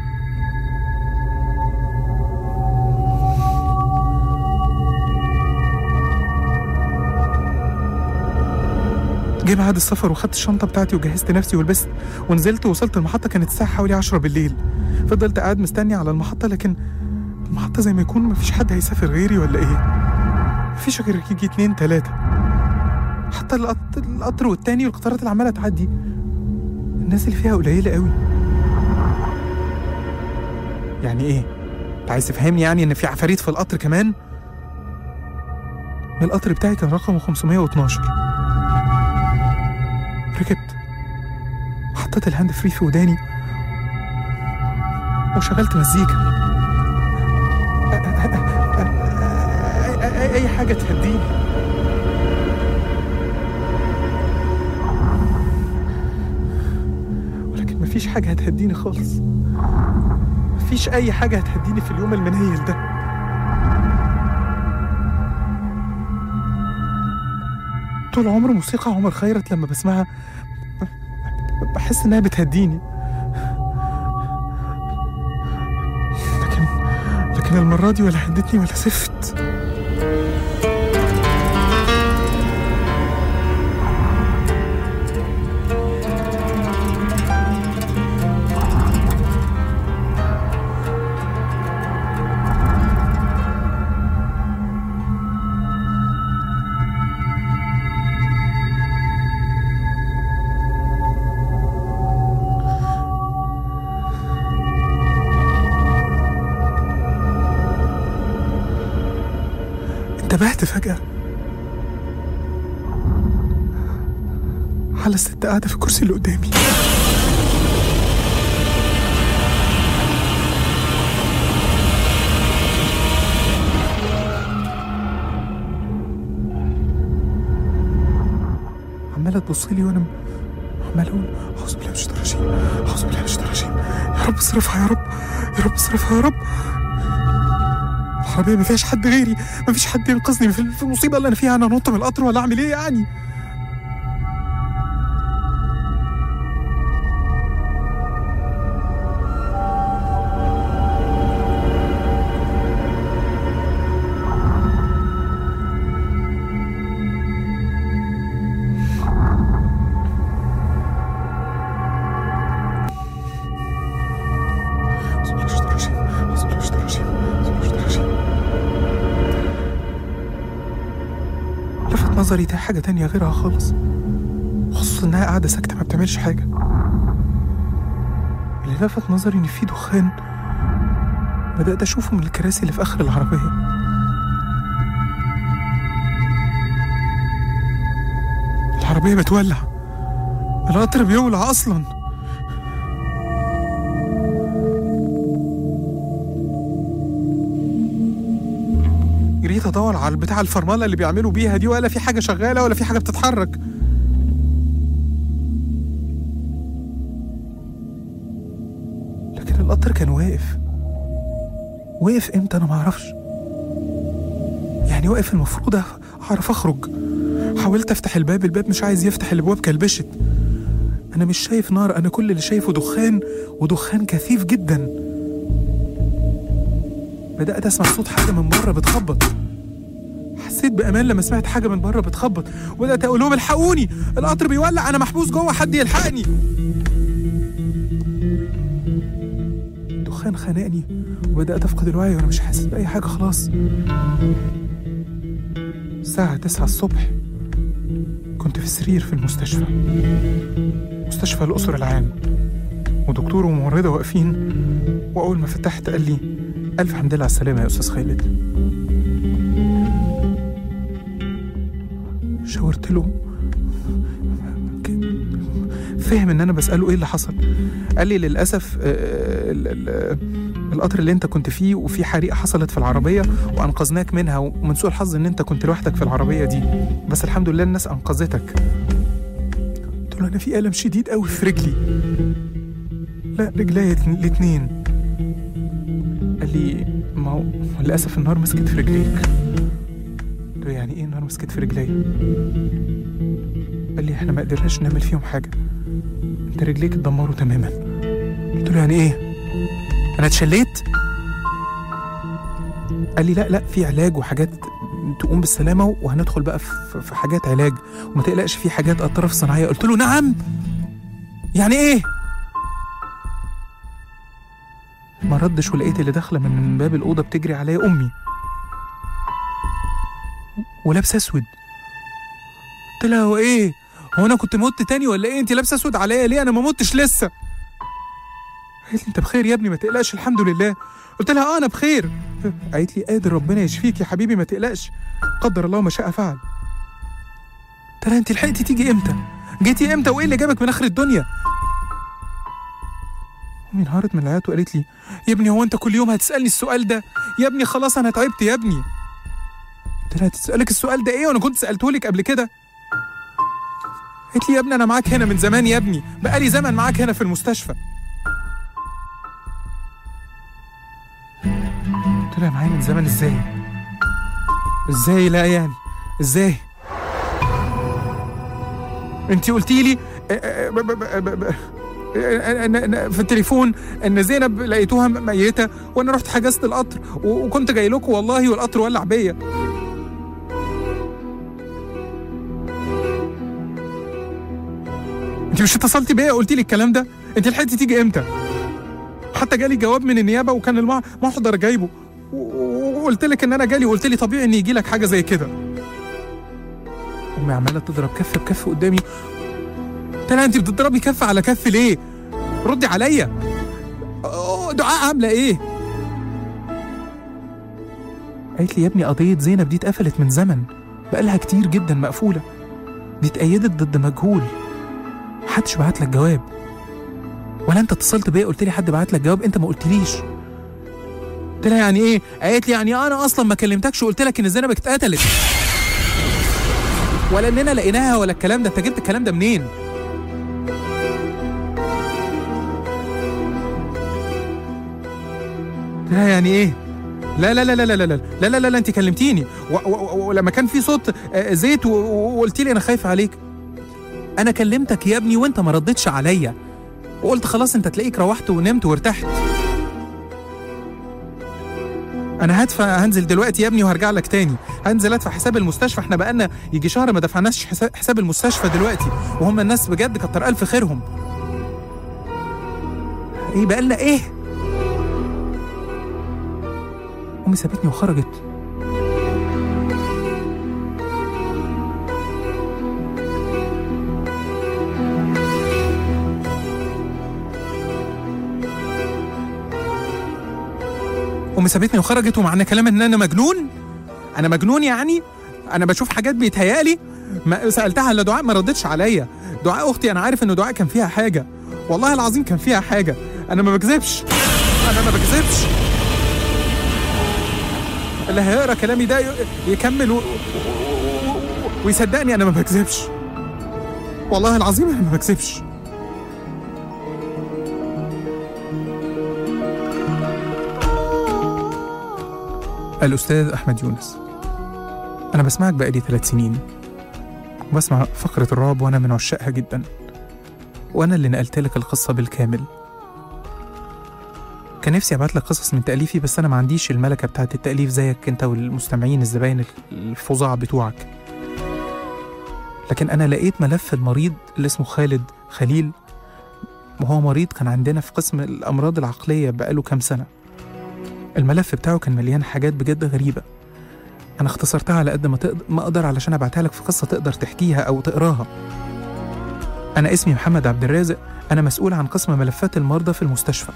جه ميعاد السفر وخدت الشنطة بتاعتي وجهزت نفسي ولبست ونزلت ووصلت المحطة. كانت الساعة حوالي عشرة بالليل. فضلت قاعد مستني على المحطة، لكن المحطة زي ما يكون مفيش حد هيسافر غيري ولا إيه؟ مفيش غير يجي اتنين تلاتة، حتى القطر, القطر والتاني والقطارات اللي عمالة تعدي الناس اللي فيها قليلة قوي. يعني ايه؟ انت عايز تفهمني يعني ان في عفاريت في القطر كمان؟ القطر بتاعي كان رقمه خمسمية واتناشر. ركبت، حطيت الهاند فري في وداني وشغلت مزيكا، اي حاجة تهديني. مفيش حاجة هتهديني خالص، مفيش أي حاجة هتهديني في اليوم المنيل ده. طول عمر موسيقى عمر خيرت لما بسمعها بحس إنها بتهديني، لكن لكن المرة دي ولا هدتني ولا سفت. انتبهت فجأة على الست قاعدة في الكرسي اللي قدامي. عمالة تبصلي وانا عمال اقول اعوذ بالله من الشيطان الرجيم، اعوذ بالله من الشيطان الرجيم، يا رب اصرفها يا رب، يا رب اصرفها يا رب. العربية ما فيهاش حد غيري، ما فيش حد ينقذني في المصيبة اللي أنا فيها. أنا أنط من القطر ولا أعمل إيه يعني؟ بسم الله الرحمن نظري ده حاجة تانية غيرها خالص، خصوصا إنها قاعدة ساكتة ما بتعملش حاجة. اللي لفت نظري إن في دخان بدأت أشوفه من الكراسي اللي في آخر العربية. العربية بتولع، القطر بيولع أصلا. جريت أدور على بتاع الفرملة اللي بيعملوا بيها دي، ولا في حاجة شغالة ولا في حاجة بتتحرك. لكن القطر كان واقف. وقف امتى انا ما اعرفش، يعني وقف المفروض اعرف اخرج. حاولت افتح الباب، الباب مش عايز يفتح، الابواب كلبشت. انا مش شايف نار، انا كل اللي شايفه دخان، ودخان كثيف جدا. بدأت اسمع صوت حاجة من بره بتخبط. حسيت بامان لما سمعت حاجة من بره بتخبط، وبدأت اقول لهم الحقوني، القطر بيولع، انا محبوس جوه، حد يلحقني. الدخان خنقني وبدأت أفقد الوعي وأنا مش حاسس بأي حاجة خلاص. الساعة تسعة الصبح كنت في سرير في المستشفى، مستشفى الأسر العام، ودكتور وممرضة واقفين. وأول ما فتحت قال لي ألف حمد لله على السلامة يا أستاذ خالد. شاورت له، فهم ان انا بسأله ايه اللي حصل. قال لي للأسف القطر اللي انت كنت فيه وفي حريقة حصلت في العربية وانقذناك منها، ومن سوء الحظ ان انت كنت لوحدك في العربية دي، بس الحمد لله الناس انقذتك. قلت له انا في ألم شديد قوي في رجلي. لا رجلي الاتنين. قال لي ما هو للأسف النار مسكت في رجليك. قلت له يعني ايه النار مسكت في رجلي؟ قال لي احنا ما قدرناش نعمل فيهم حاجة، انت رجليك اتدمروا تماما. قلت له يعني ايه؟ انا اتشليت؟ قال لي لا لا في علاج وحاجات تقوم بالسلامة، وهندخل بقى في حاجات علاج، وما تقلقش في حاجات اطراف صناعية. قلت له نعم يعني ايه؟ ما ردش، ولقيت اللي داخلة من باب الأوضة بتجري عليا أمي ولابسة اسود. قلت لها هو ايه؟ هو انا كنت مت تاني ولا ايه؟ انت لابسه اسود عليا ليه؟ انا ما متش لسه. قالت لي انت بخير يا ابني ما تقلقش الحمد لله. قلت لها اه انا بخير. قالت لي قادر ربنا يشفيك يا حبيبي ما تقلقش، قدر الله ما شاء فعل. قلت لها انت لحقتي تيجي امتى؟ جيتي امتى وايه اللي جابك من اخر الدنيا؟ امي انهارت من العياط وقالت لي يا ابني هو انت كل يوم هتسالني السؤال ده؟ يا ابني خلاص انا تعبت يا ابني. قلت لها تسالك السؤال ده ايه وانا كنت سالته لك قبل كده؟ قالت لي يا ابني انا معاك هنا من زمان يا ابني، بقالي زمن معاك هنا في المستشفى. قلت لها معايا من زمان ازاي؟ ازاي لا يعني ازاي؟ انتي قلتي لي في التليفون ان زينب لقيتوها ميته، وانا رحت حجزت القطر وكنت جاي لكم والله، والقطر ولع بيا. انت مش اتصلتي بيا قلتي لي الكلام ده؟ انت لحقتي تيجي امتى؟ حتى جالي جواب من النيابه وكان المحضر جايبه، وقلت لك ان انا جالي، وقلت لي طبيعي ان يجي لك حاجه زي كده. امي عماله تضرب كف بكف قدامي. قلت لها انت بتضربي كف على كف ليه؟ ردي عليا. دعاء عامله ايه؟ قالت لي يا ابني قضيه زينب دي اتقفلت من زمن، بقالها كتير جدا مقفوله، دي اتأيدت ضد مجهول، محدش بعت لك جواب، ولا انت اتصلت بيا قلت لي حد بعت لك جواب انت ما قلتليش. قلت لها يعني ايه؟ قالت لي يعني انا اصلا ما كلمتكش وقلت لك ان زينب اتقتلت، ولا اننا لقيناها ولا الكلام ده، انت جبت الكلام ده منين؟ قلت لها يعني ايه؟ لا لا لا لا لا لا لا لا لا لا, لا انت كلمتيني ولما كان في صوت زيت وقلت لي انا خايفه عليك. انا كلمتك يا ابني وانت ما ردتش عليا، وقلت خلاص انت تلاقيك روحت ونمت وارتحت. انا هدفع، هنزل دلوقتي يا ابني وهرجع لك تاني، هنزل ادفع حساب المستشفى، احنا بقالنا يجي شهر ما دفعناش حساب المستشفى دلوقتي، وهم الناس بجد كتر الف خيرهم. ايه بقالنا ايه؟ امي سابتني وخرجت. تقوم سابتني وخرجت، ومعنى كلام ان انا مجنون؟ انا مجنون يعني؟ انا بشوف حاجات بيتهيألي؟ ما سالتها على دعاء ما ردتش عليا. دعاء اختي انا عارف ان دعاء كان فيها حاجه، والله العظيم كان فيها حاجه، انا ما بكذبش، انا ما بكذبش. اللي هيقرا كلامي ده يكمل و... و... و... ويصدقني، انا ما بكذبش، والله العظيم انا ما بكذبش. الأستاذ أحمد يونس، أنا بسمعك بقالي ثلاث سنين، وبسمع فقرة الرعب وأنا من عشاقها جدا، وأنا اللي نقلت لك القصة بالكامل. كان نفسي أبعت لك قصص من تأليفي، بس أنا ما عنديش الملكة بتاعت التأليف زيك أنت والمستمعين الزباين الفظاع بتوعك. لكن أنا لقيت ملف المريض اللي اسمه خالد خليل، وهو مريض كان عندنا في قسم الأمراض العقلية بقاله كام سنة. الملف بتاعه كان مليان حاجات بجد غريبة، أنا اختصرتها على قد ما, تقدر ما أقدر علشان أبعتها لك في قصة تقدر تحكيها أو تقراها. أنا اسمي محمد عبد الرازق، أنا مسؤول عن قسم ملفات المرضى في المستشفى،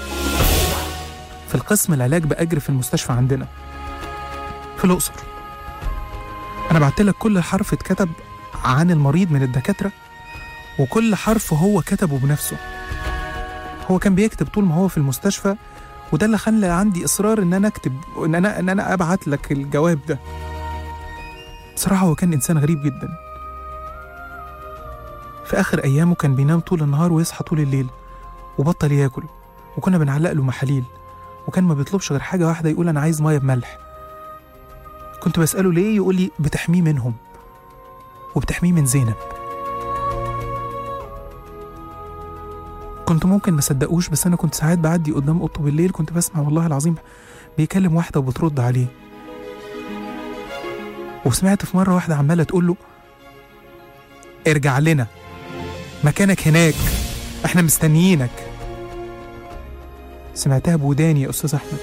في القسم العلاج بأجر في المستشفى عندنا في الأقصر. أنا بعت لك كل حرف اتكتب عن المريض من الدكاترة، وكل حرف هو كتبه بنفسه. هو كان بيكتب طول ما هو في المستشفى، وده اللي خلى عندي إصرار إن أنا أكتب، إن أنا إن أنا أبعت لك الجواب ده. بصراحة هو كان إنسان غريب جدا. في آخر أيامه كان بينام طول النهار ويصحى طول الليل، وبطل ياكل، وكنا بنعلق له محاليل، وكان ما بيطلبش غير حاجة واحدة، يقول أنا عايز مية بملح. كنت بسأله ليه، يقول لي بتحميه منهم وبتحميه من زينب. كنت ممكن ما صدقوش، بس أنا كنت ساعات بعدي قدام أوضته بالليل، كنت بسمع والله العظيم بيكلم واحدة وبترد عليه. وسمعت في مرة واحدة عمالة تقول له ارجع لنا، مكانك هناك، احنا مستنيينك. سمعتها بوداني يا أستاذ أحمد،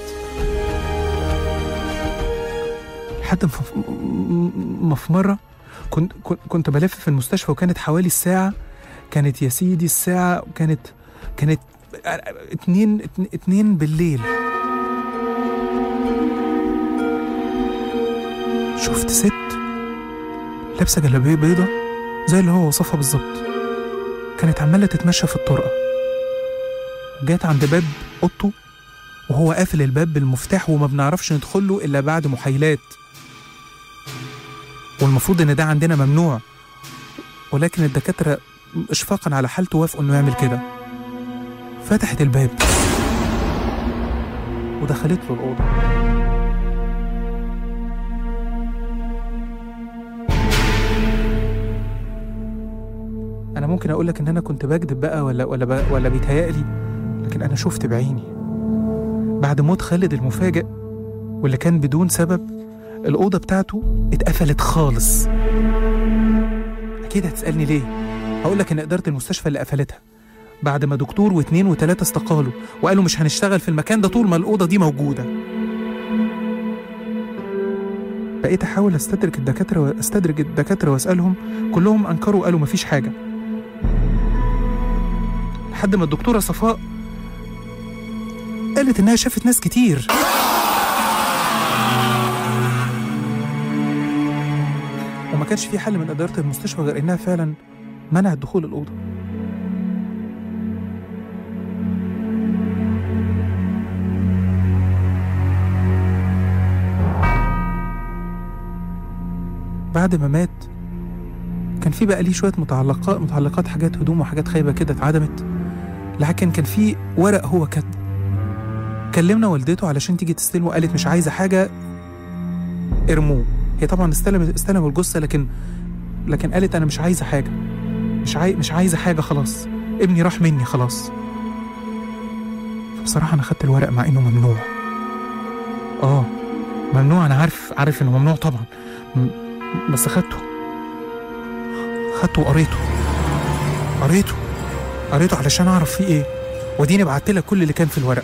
لحد ما في مرة كنت كنت بلف في المستشفى، وكانت حوالي الساعة، كانت يا سيدي الساعة كانت كانت اتنين اتنين بالليل. شفت ست لابسة جلابية بيضة زي اللي هو وصفها بالظبط، كانت عمالة تتمشى في الطرقة. جات عند باب أوضته وهو قافل الباب بالمفتاح، وما بنعرفش ندخله إلا بعد محايلات، والمفروض إن ده عندنا ممنوع، ولكن الدكاترة إشفاقا على حالته وافقوا إنه يعمل كده. فتحت الباب ودخلت له الأوضة. أنا ممكن أقول لك إن أنا كنت بكذب بقى ولا ولا ولا بيتهيألي، لكن أنا شفت بعيني بعد موت خالد المفاجئ واللي كان بدون سبب، الأوضة بتاعته اتقفلت خالص. أكيد هتسألني ليه؟ هقول لك إن إدارة المستشفى اللي قفلتها بعد ما دكتور واثنين وثلاثة استقالوا وقالوا مش هنشتغل في المكان ده طول ما الأوضة دي موجودة. بقيت أحاول أستدرك الدكاترة وأستدرك الدكاترة وأسألهم، كلهم أنكروا وقالوا مفيش حاجة، لحد ما الدكتورة صفاء قالت إنها شافت ناس كتير. وما كانش في حل من إدارة المستشفى غير إنها فعلا منعت دخول الأوضة. بعد ما مات كان في بقى ليه شوية متعلقات متعلقات حاجات هدوم وحاجات خايبة كده اتعدمت، لكن كان في ورق هو كاتبه. كلمنا والدته علشان تيجي تستلمه، قالت مش عايزة حاجة ارموه. هي طبعا استلمت استلموا الجثة، لكن لكن قالت أنا مش عايزة حاجة، مش عاي... مش عايزة حاجة، خلاص ابني راح مني خلاص. فبصراحة أنا خدت الورق مع إنه ممنوع. آه ممنوع، أنا عارف عارف إنه ممنوع طبعا، م... بس خدته خدته وقريته قريته قريته علشان أعرف فيه إيه، وديني بعتلك كل اللي كان في الورق.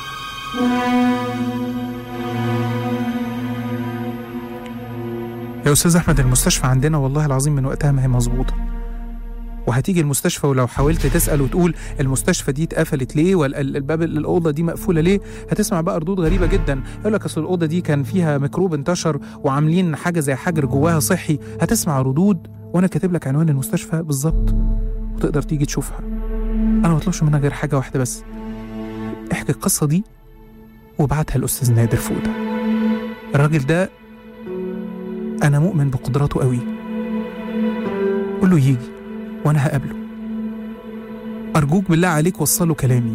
يا يا أستاذ أحمد المستشفى عندنا والله العظيم من وقتها ما هي مظبوطة، وهتيجي المستشفى ولو حاولت تسأل وتقول المستشفى دي اتقفلت ليه ولا الباب الأوضة دي مقفولة ليه، هتسمع بقى ردود غريبة جدا. يقول لك أصل الأوضة دي كان فيها ميكروب انتشر وعاملين حاجة زي حجر جواها صحي. هتسمع ردود وأنا كاتب لك عنوان المستشفى بالظبط وتقدر تيجي تشوفها. أنا ما بطلبش منها غير حاجة واحدة بس، احكي القصة دي وابعتها للأستاذ نادر فودة. الراجل ده أنا مؤمن بقدراته قوي، قول له يجي وأنا هقابله. أرجوك بالله عليك وصله كلامي.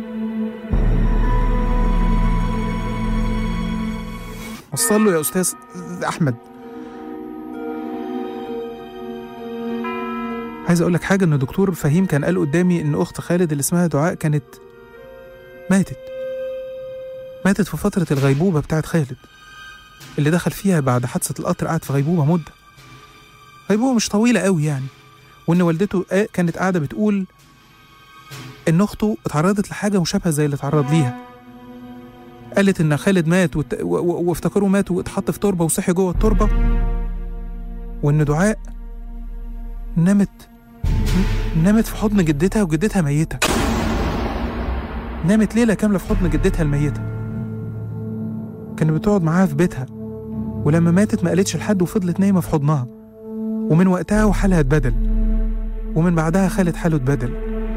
وصل له يا أستاذ أحمد. عايز أقول لك حاجة، إن الدكتور فهيم كان قال قدامي إن أخت خالد اللي اسمها دعاء كانت ماتت ماتت في فترة الغيبوبة بتاعت خالد اللي دخل فيها بعد حادثة القطر. قعد في غيبوبة مدة، غيبوبة مش طويلة قوي يعني، وإن والدته كانت قاعدة بتقول إن أخته اتعرضت لحاجة مشابهة زي اللي اتعرض ليها. قالت إن خالد مات وت... و... و... وافتكروا مات واتحط في تربة وصحي جوه التربة، وإن دعاء نامت نامت في حضن جدتها وجدتها ميتة. نامت ليلة كاملة في حضن جدتها الميتة، كانت بتقعد معاها في بيتها، ولما ماتت ما قالتش لحد وفضلت نايمة في حضنها. ومن وقتها وحالها اتبدل، ومن بعدها خالد حاله اتبدل.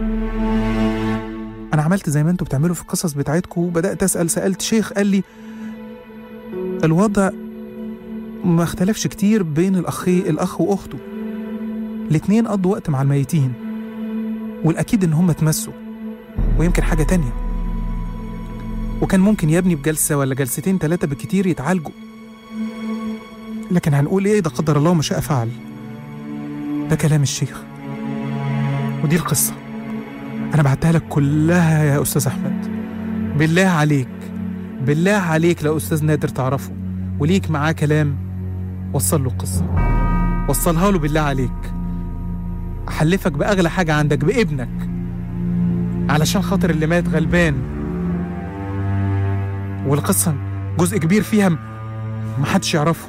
أنا عملت زي ما انتوا بتعملوا في القصص بتاعتكم، وبدأت أسأل. سألت شيخ قال لي الوضع ما اختلفش كتير بين الأخي الأخ وأخته، الاتنين قضوا وقت مع الميتين، والأكيد إن هم اتمسوا ويمكن حاجة تانية، وكان ممكن يبني بجلسة ولا جلستين ثلاثة بالكتير يتعالجوا. لكن هنقول إيه، ده قدر الله ما شاء فعل. ده كلام الشيخ ودي القصة أنا بعتها لك كلها يا أستاذ أحمد. بالله عليك بالله عليك لو أستاذ نادر تعرفه وليك معاه كلام، وصل له القصة، وصلها له بالله عليك. أحلفك بأغلى حاجة عندك، بابنك، علشان خاطر اللي مات غلبان، والقصة جزء كبير فيها محدش يعرفه،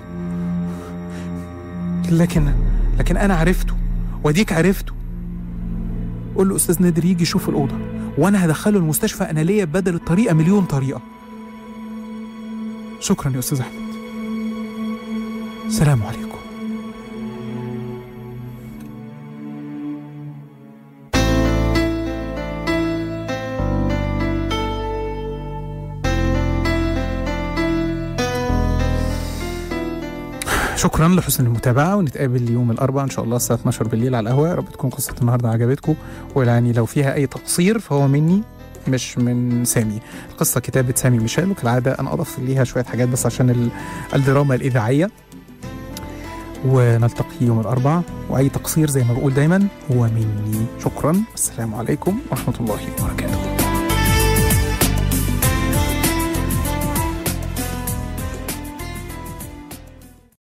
لكن لكن أنا عرفته وديك عرفته. قول له أستاذ نادر يجي يشوف الأوضة وأنا هدخله المستشفى. أنا ليا بدل الطريقة مليون طريقة. شكرا يا أستاذ أحمد، سلام عليكم. شكرا لحسن المتابعة، ونتقابل يوم الأربعاء إن شاء الله الساعة اتناشر بالليل على القهوة. يا رب تكون قصة النهاردة عجبتكم، ويعني لو فيها أي تقصير فهو مني مش من سامي. القصة كتابة سامي ميشيل، وكالعادة أنا أضف ليها شوية حاجات بس عشان الدراما الإذاعية. ونلتقي يوم الأربعاء، وأي تقصير زي ما بقول دايما هو مني. شكرا، السلام عليكم ورحمة الله وبركاته.